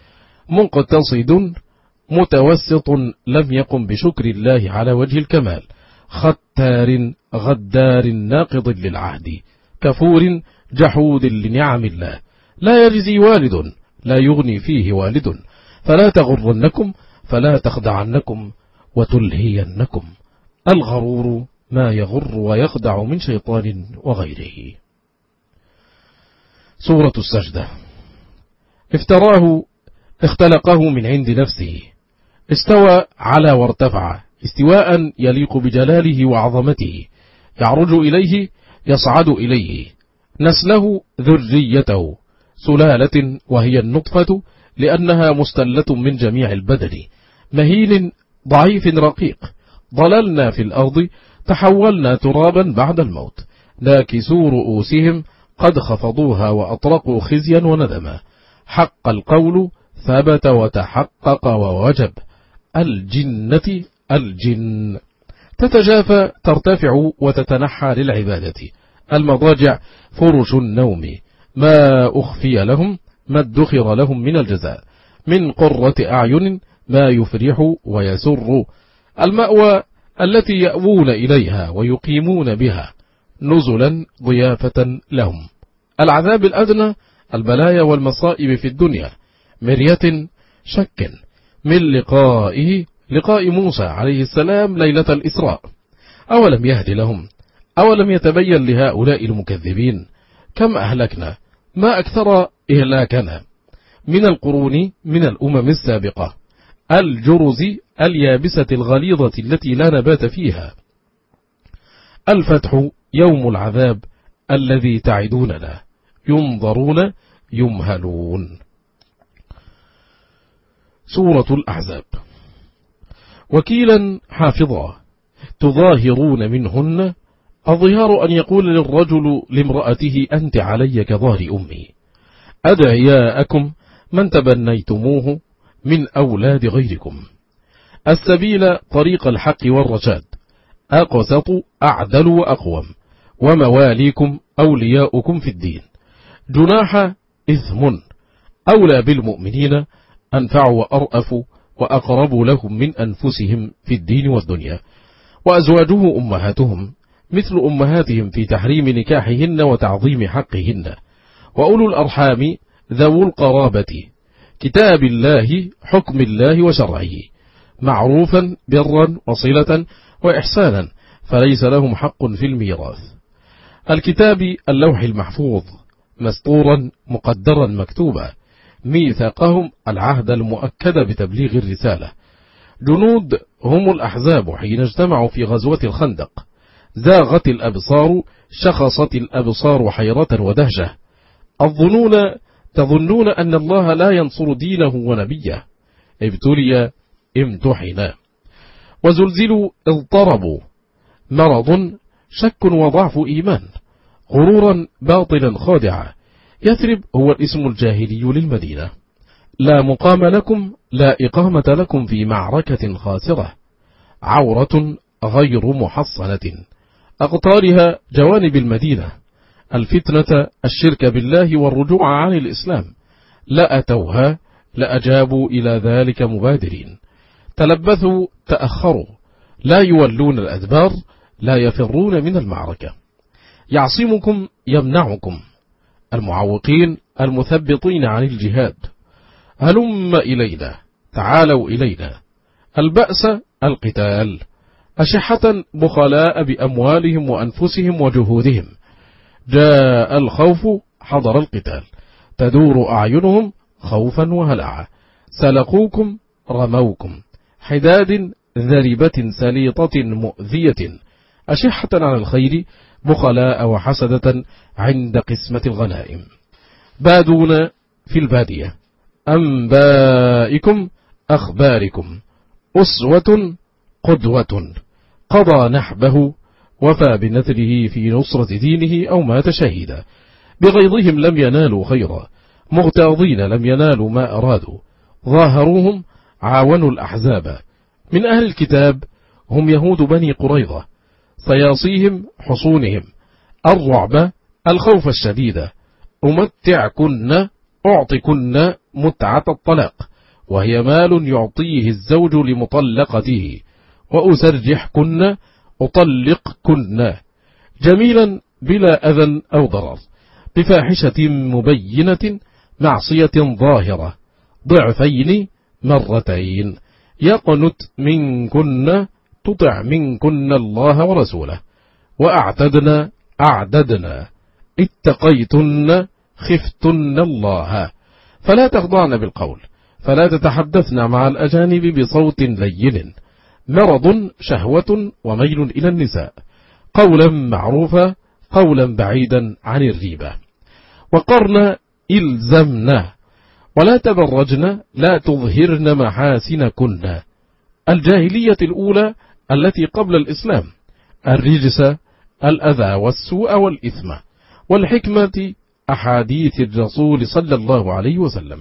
مقتصد متوسط لم يقم بشكر الله على وجه الكمال، ختار غدار ناقض للعهد، كفور جحود لنعم الله، لا يجزي والد لا يغني فيه والد، فلا تغرنكم فلا تخدعنكم وتلهينكم. الغرور ما يغر ويخدع من شيطان وغيره. سورة السجدة. افتراه اختلقه من عند نفسه، استوى على وارتفع استواء يليق بجلاله وعظمته، يعرج إليه يصعد إليه، نسله ذريته، سلالة وهي النطفة لأنها مستلة من جميع البدن، مهين ضعيف رقيق، ضللنا في الأرض تحولنا ترابا بعد الموت، ناكسوا رؤوسهم قد خفضوها وأطرقوا خزيا وندما، حق القول ثبت وتحقق ووجب. الجنة الجن تتجافى ترتفع وتتنحى للعبادة، المضاجع فرش النوم، ما أخفي لهم ما ادخر لهم من الجزاء، من قرة أعين ما يفرح ويسر، المأوى التي يأوون إليها ويقيمون بها، نزلا ضيافة لهم. العذاب الأدنى البلايا والمصائب في الدنيا، مرية شك من لقائه لقاء موسى عليه السلام ليلة الإسراء. أولم يهد لهم، أولم يتبين لهؤلاء المكذبين كم أهلكنا، ما أكثر إهلاكنا من القرون من الأمم السابقة، الجرز اليابسة الغليظة التي لا نبات فيها. الفتح يوم العذاب الذي تعدوننا، ينظرون يمهلون. سورة الأحزاب. وكيلا حافظا تظاهرون منهن، الظهار أن يقول للرجل لامرأته أنت علي كظهر أمي. أدعياءكم من تبنيتموه من أولاد غيركم، السبيل طريق الحق والرشاد، أقسط أعدل وأقوم، ومواليكم أولياؤكم في الدين، جناح إثم أولى بالمؤمنين، أنفع وأرأف وأقرب لهم من أنفسهم في الدين والدنيا، وأزواجه أمهاتهم مثل أمهاتهم في تحريم نكاحهن وتعظيم حقهن، وأولو الأرحام ذو القرابة، كتاب الله حكم الله وشرعه، معروفا برا وصلة وإحسانا، فليس لهم حق في الميراث. الكتاب اللوح المحفوظ مسطورا مقدرا مكتوبا، ميثاقهم العهد المؤكد بتبليغ الرسالة. جنود هم الأحزاب حين اجتمعوا في غزوة الخندق، زاغت الأبصار شخصت الأبصار حيرة ودهشة، الظنون تظنون أن الله لا ينصر دينه ونبيه، ابتلي امتحنا، وزلزلوا اضطربوا، مرض شك وضعف إيمان، غرورا باطلا خادعا. يثرب هو الاسم الجاهلي للمدينة. لا مقام لكم لا إقامة لكم في معركة خاسرة، عورة غير محصنة، أقطارها جوانب المدينة، الفتنة الشرك بالله والرجوع عن الإسلام، لا أتوها لأجابوا إلى ذلك مبادرين، تلبثوا تأخروا، لا يولون الأدبار، لا يفرون من المعركة. يعصمكم يمنعكم، المعوقين المثبطين عن الجهاد، هلم إلينا تعالوا إلينا. البأس القتال، أشحة بخلاء بأموالهم وأنفسهم وجهودهم، جاء الخوف حضر القتال، تدور أعينهم خوفا وهلعا، سلقوكم رموكم، حداد ذربة سليطة مؤذية، أشحة على الخير بخلاء وحسدة عند قسمة الغنائم. بادون في البادية، أنبائكم أخباركم، أسوة قدوة، قضى نحبه وفى بنذره في نصرة دينه أو مات شهيدا. بغيظهم لم ينالوا خيرا، مغتاظين لم ينالوا ما أرادوا، ظاهروهم عاونوا الأحزاب. من أهل الكتاب هم يهود بني قريظة، صياصيهم حصونهم، الرعب الخوف الشديد، أمتعكن أعطكن متعة الطلاق، وهي مال يعطيه الزوج لمطلقته، وأسرجحكن أطلقكن جميلا بلا أذى أو ضرر، بفاحشة مبينة معصية ظاهرة ضعفين مرتين، يقنت منكن تطع منكن الله ورسوله، وأعتدنا أعددنا، اتقيتن خفتن الله، فلا تخضعن بالقول، فلا تتحدثن مع الأجانب بصوت لين، مرض شهوة وميل إلى النساء، قولا معروفا قولا بعيدا عن الريبة، وقرن إلزمنا، ولا تبرجن لا تظهرن محاسنكن، الجاهلية الأولى التي قبل الإسلام، الرجس الأذى والسوء والإثم، والحكمة أحاديث الرسول صلى الله عليه وسلم،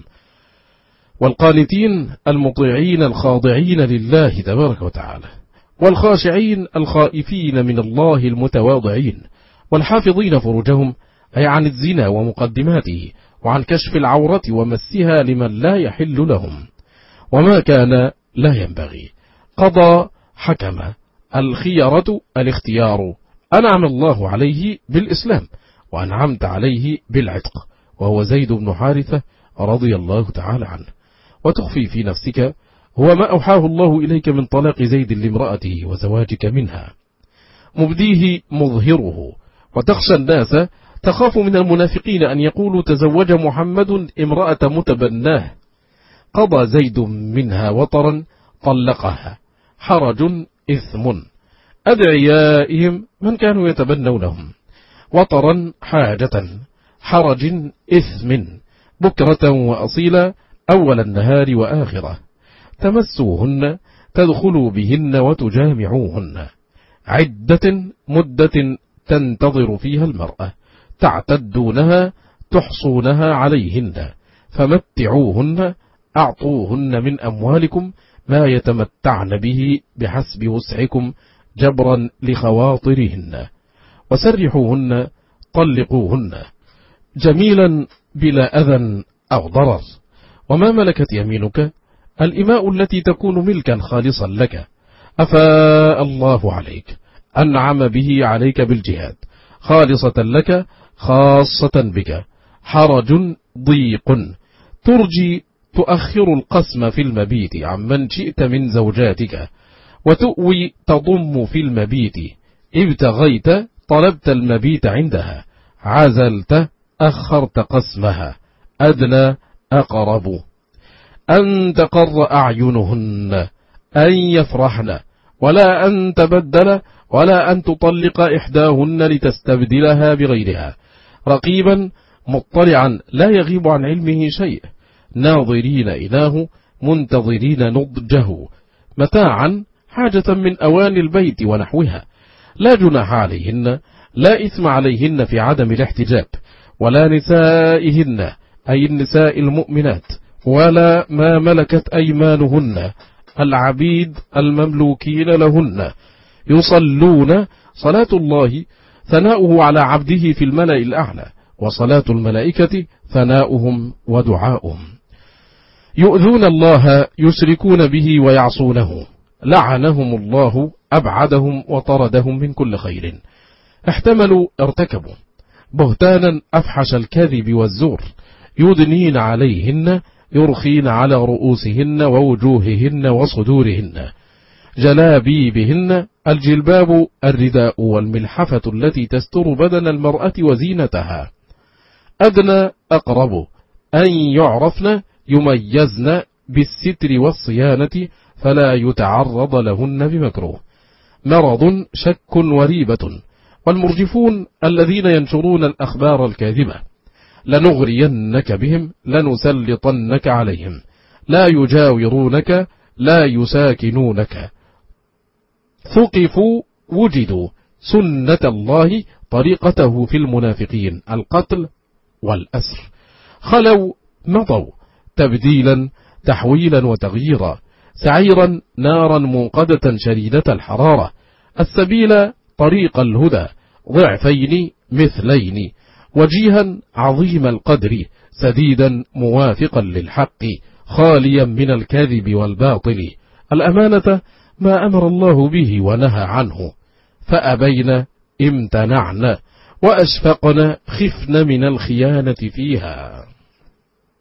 والقانتين المطيعين الخاضعين لله تبارك وتعالى، والخاشعين الخائفين من الله المتواضعين، والحافظين فروجهم أي عن الزنا ومقدماته، وعن كشف العورة ومسها لمن لا يحل لهم وما كان لا ينبغي، قضى حكم، الخيرة الاختيار، أنعم الله عليه بالإسلام وأنعمت عليه بالعتق، وهو زيد بن حارثة رضي الله تعالى عنه، وتخفي في نفسك هو ما أوحاه الله إليك من طلاق زيد لامرأته وزواجك منها، مبديه مظهره، وتخشى الناس، تخاف من المنافقين أن يقولوا تزوج محمد امرأة متبناه، قضى زيد منها وطرا طلقها، حرج إثم، أدعيائهم من كانوا يتبنونهم، وطرا حاجة، حرج إثم، بكرة وأصيلا، أول النهار وآخرة، تمسوهن تدخلوا بهن وتجامعوهن، عدة مدة تنتظر فيها المرأة، تعتدونها تحصونها عليهن، فمتعوهن أعطوهن من أموالكم ما يتمتعن به بحسب وسعكم جبرا لخواطرهن، وسرحوهن طلقوهن جميلا بلا أذى أو ضرر، وما ملكت يمينك الإماء التي تكون ملكا خالصا لك، أفاء الله عليك، أنعم به عليك بالجهاد، خالصة لك خاصة بك، حرج ضيق، ترجي تؤخر القسم في المبيت عمن شئت من زوجاتك، وتؤوي تضم في المبيت، ابتغيت طلبت المبيت عندها، عزلت أخرت قسمها، أدنى أقرب، أن تقر أعينهن، أن يفرحن، ولا أن تبدل، ولا أن تطلق إحداهن لتستبدلها بغيرها، رقيبا مطلعا لا يغيب عن علمه شيء، ناظرين إليه منتظرين نضجه، متاعا حاجة من أواني البيت ونحوها، لا جناح عليهن، لا إثم عليهن في عدم الاحتجاب، ولا نسائهن أي النساء المؤمنات، ولا ما ملكت أيمانهن العبيد المملوكين لهن، يصلون صلاة الله ثناؤه على عبده في الملأ الأعلى، وصلاة الملائكة ثناؤهم ودعاؤهم، يؤذون الله يشركون به ويعصونه، لعنهم الله أبعدهم وطردهم من كل خير، احتملوا ارتكبوا بهتانا أفحش الكذب والزور، يدنين عليهن يرخين على رؤوسهن ووجوههن وصدورهن، جلابيبهن الجلباب الرداء والملحفة التي تستر بدن المرأة وزينتها، أدنى أقرب، أن يعرفن يميزن بالستر والصيانة فلا يتعرض لهن بمكروه، مرض شك وريبة، والمرجفون الذين ينشرون الأخبار الكاذبة، لنغرينك بهم لنسلطنك عليهم، لا يجاورونك لا يساكنونك، ثقفوا وجدوا، سنة الله طريقته في المنافقين القتل والأسر، خلوا مضوا، تبديلا تحويلا وتغييرا، سعيرا نارا منقدة شديدة الحرارة، السبيل طريق الهدى، ضعفين مثلين، وجيها عظيم القدر، سديدا موافقا للحق، خاليا من الكذب والباطل، الأمانة ما أمر الله به ونهى عنه، فأبين امتنعن، وأشفقن خفن من الخيانة فيها.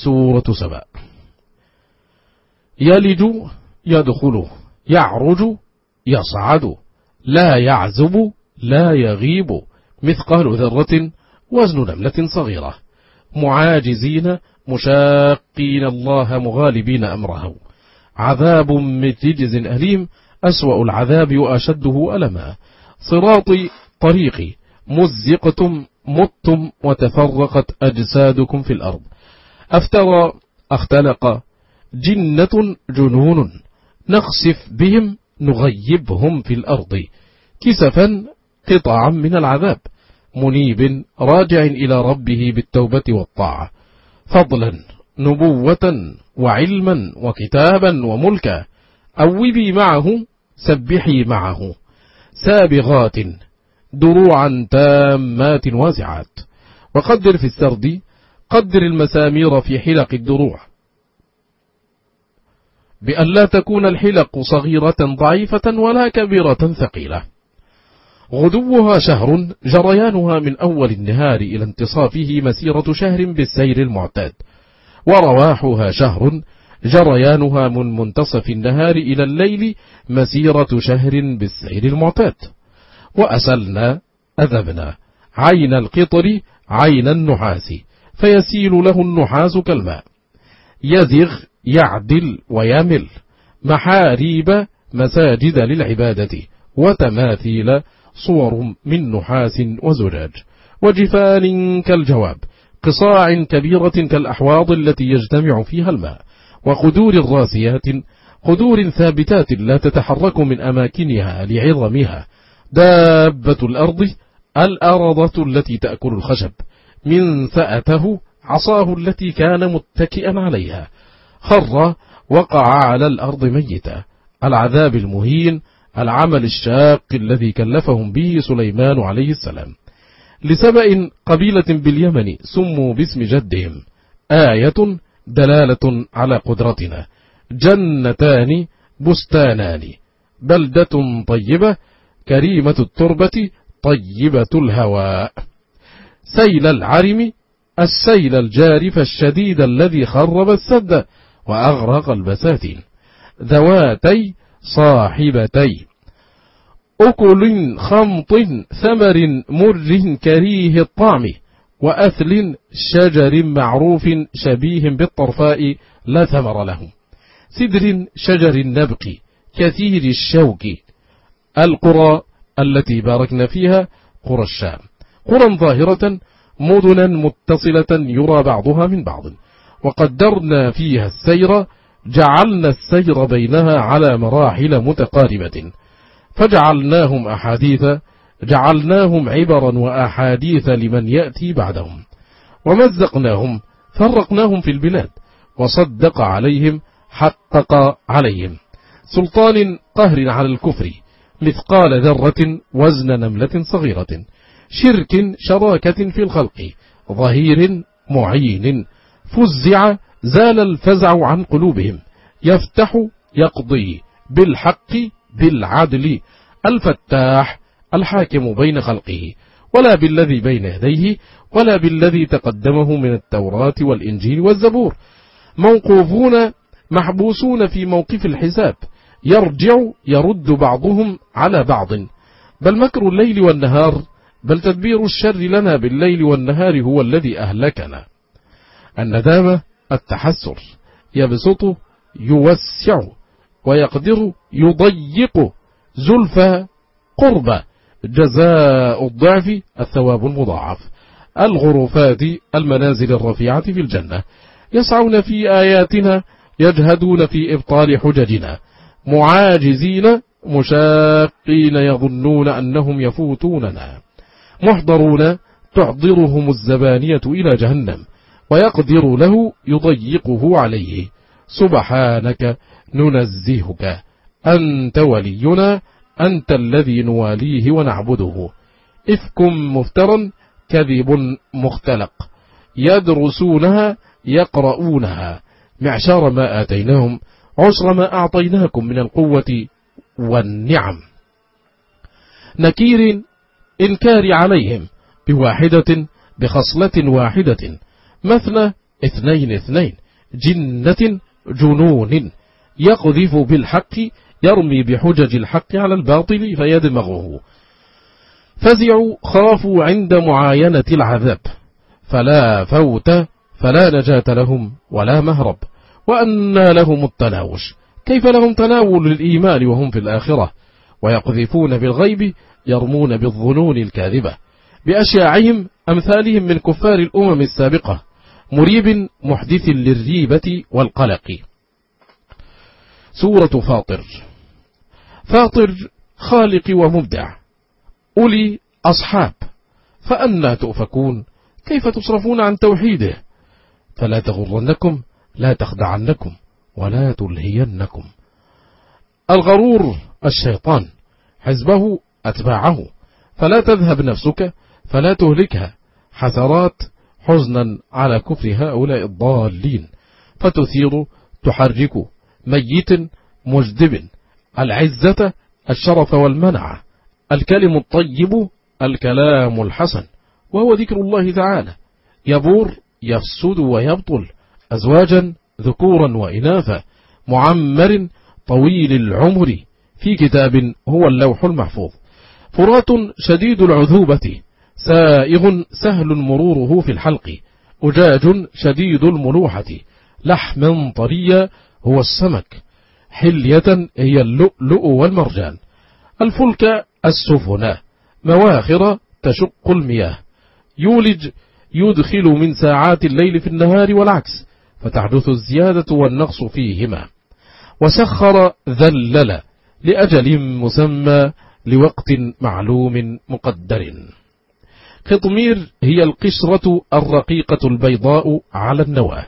سورة سبأ. يلج يدخل، يعرج يصعد، لا يعزب لا يغيب، مثقال ذرة وزن نملة صغيرة، معاجزين مشاقين الله مغالبين أمره، عذاب من رجز أليم، أسوأ العذاب وأشده ألما، صراط طريقي مزقتم متم وتفرقت أجسادكم في الأرض، أفترى اختلق، جنة جنون، نخسف بهم نغيبهم في الأرض، كسفا قطعا من العذاب، منيب راجع إلى ربه بالتوبة والطاعة، فضلا نبوة وعلما وكتابا وملكا، أوبي معه سبحي معه، سابغات دروعا تامات واسعات، وقدر في السرد، قدر المسامير في حلق الدروع، بأن لا تكون الحلق صغيرة ضعيفة ولا كبيرة ثقيلة، غدوها شهر جريانها من أول النهار إلى انتصافه مسيرة شهر بالسير المعتاد، ورواحها شهر جريانها من منتصف النهار إلى الليل مسيرة شهر بالسير المعتاد، وأسلنا أذبنا عين القطر عين النحاس، فيسيل له النحاس كالماء، يزغ يعدل ويمل، محاريب مساجد للعبادة، وتماثيل صور من نحاس وزجاج، وجفان كالجواب، قصاع كبيرة كالأحواض التي يجتمع فيها الماء، وقدور راسيات، قدور ثابتات لا تتحرك من أماكنها لعظمها، دابة الأرض الأرضة التي تأكل الخشب، من سأته عصاه التي كان متكئا عليها، خر وقع على الأرض ميتا، العذاب المهين، العمل الشاق الذي كلفهم به سليمان عليه السلام. لسبأ قبيلة باليمن سموا باسم جدهم، آية دلالة على قدرتنا، جنتان بستانان، بلدة طيبة كريمة التربة طيبة الهواء، سيل العرم السيل الجارف الشديد الذي خرب السد وأغرق البساتين، ذواتي صاحبتي، أكل خمط ثمر مر كريه الطعم، وأثل شجر معروف شبيه بالطرفاء لا ثمر له، سدر شجر النبق كثير الشوك، القرى التي باركنا فيها قرى الشام، قرى ظاهرة مدنا متصلة يرى بعضها من بعض، وقدرنا فيها السير، جعلنا السير بينها على مراحل متقاربة، فجعلناهم أحاديث، جعلناهم عبرا وأحاديث لمن يأتي بعدهم، ومزقناهم فرقناهم في البلاد، وصدق عليهم حقق عليهم، سلطان قهر على الكفر، مثقال ذرة وزن نملة صغيرة، شرك شراكة في الخلق، ظهير معين، فزع زال الفزع عن قلوبهم، يفتح يقضي بالحق بالعدل، الفتاح الحاكم بين خلقه، ولا بالذي بين يديه ولا بالذي تقدمه من التوراة والإنجيل والزبور، موقوفون محبوسون في موقف الحساب، يرجع يرد بعضهم على بعض، بل مكر الليل والنهار، بل تدبير الشر لنا بالليل والنهار هو الذي أهلكنا. الندامة التحسر، يبسط يوسع، ويقدر يضيق، زلفى قربة، جزاء الضعف الثواب المضاعف، الغرفات المنازل الرفيعة في الجنة، يسعون في آياتنا، يجهدون في إبطال حججنا، معاجزين مشاقين يظنون أنهم يفوتوننا، محضرون تحضرهم الزبانية إلى جهنم، ويقدر له يضيقه عليه، سبحانك ننزهك أنت ولينا، أنت الذي نواليه ونعبده، إفك مفترا كذب مختلق، يدرسونها يقرؤونها، معشار ما آتيناهم عشر ما أعطيناكم من القوة والنعم، نكير إنكار عليهم بواحدة بخصلة واحدة، مثنى اثنين اثنين، جنة جنون، يقذف بالحق يرمي بحجج الحق على الباطل فيدمغه. فزعوا خافوا عند معاينة العذاب، فلا فوت فلا نجاة لهم ولا مهرب. وأنى لهم التناوش، كيف لهم تناول الإيمان وهم في الآخرة؟ ويقذفون بالغيب يرمون بالظنون الكاذبة بأشياعهم أمثالهم من كفار الأمم السابقة، مريب محدث للريبة والقلق. سورة فاطر. فاطر خالق ومبدع، أولي أصحاب، فأنى تؤفكون؟ كيف تصرفون عن توحيده؟ فلا تغرنكم، لا تخدعنكم، ولا تلهينكم. الغرور الشيطان، حزبه أتباعه، فلا تذهب نفسك فلا تهلكها حسرات حزنا على كفر هؤلاء الضالين، فتثير تحرك ميت مجدب. العزة الشرف والمنعة، الكلم الطيب الكلام الحسن، وهو ذكر الله تعالى، يبور يفسد ويبطل، أزواجا ذكورا وإناثا، معمر طويل العمر، في كتاب هو اللوح المحفوظ. فرات شديد العذوبة، سائغ سهل مروره في الحلق، أجاج شديد الملوحة، لحما طريا هو السمك، حلية هي اللؤلؤ والمرجان. الفلك السفنة، مواخر تشق المياه، يولج يدخل من ساعات الليل في النهار والعكس، فتحدث الزيادة والنقص فيهما. وسخر ذلل لأجل مسمى لوقت معلوم مقدر. خطمير هي القشرة الرقيقة البيضاء على النواة.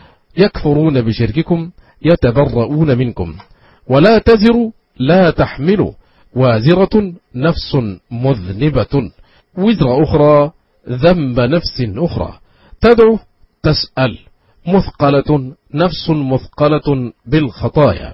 يكفرون بشرككم يتبرؤون منكم، ولا تزر لا تحمل وازرة نفس مذنبة وزر أخرى ذنب نفس أخرى. تدعو تسأل، مثقلة نفس مثقلة بالخطايا،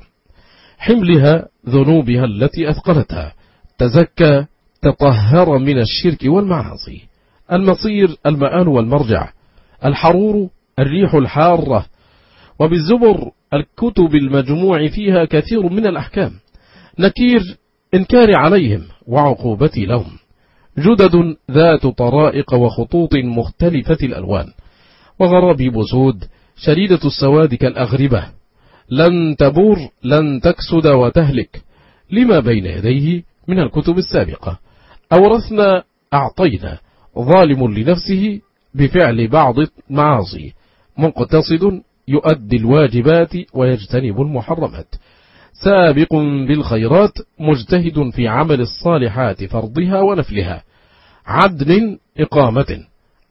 حملها ذنوبها التي أثقلتها، تزكى تطهر من الشرك والمعاصي. المصير المآل والمرجع، الحرور الريح الحارة. وبالزبر الكتب المجموع فيها كثير من الأحكام، نكير إنكار عليهم وعقوبة لهم، جدد ذات طرائق وخطوط مختلفة الألوان، وغرابيب سود شديدة السواد كالأغربة، لن تبور لن تكسد وتهلك، لما بين يديه من الكتب السابقة. أورثنا أعطينا، ظالم لنفسه بفعل بعض المعاصي، مقتصد يؤدي الواجبات ويجتنب المحرمات، سابق بالخيرات مجتهد في عمل الصالحات فرضها ونفلها، عدل إقامة،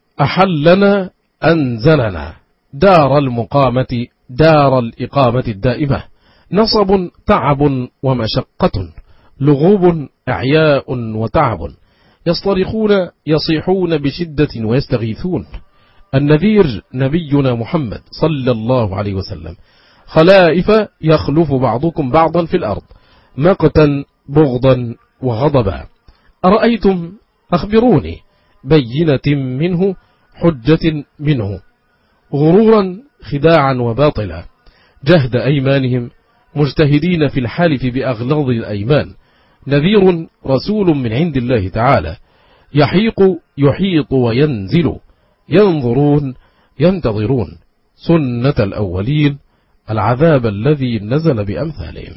أحلنا أنزلنا، دار المقامة دار الإقامة الدائمة، نصب تعب ومشقة، لغوب إعياء وتعب، يصطرخون يصيحون بشدة ويستغيثون. النذير نبينا محمد صلى الله عليه وسلم، خلائف يخلف بعضكم بعضا في الأرض، مقتا بغضا وغضبا. أرأيتم أخبروني، بينة منه حجة منه، غرورا خداعا وباطلا، جهد أيمانهم مجتهدين في الحلف بأغلظ الأيمان. نذير رسول من عند الله تعالى، يحيق يحيط وينزل، ينظرون ينتظرون سنة الأولين، العذاب الذي نزل بأمثالهم.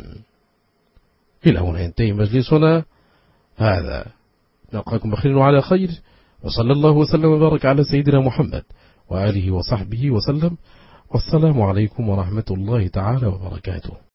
إلى هنا ينتهي مجلسنا هذا، نلقاكم بخير وعلى خير، وصلى الله وسلم وبارك على سيدنا محمد وآله وصحبه وسلم، والسلام عليكم ورحمة الله تعالى وبركاته.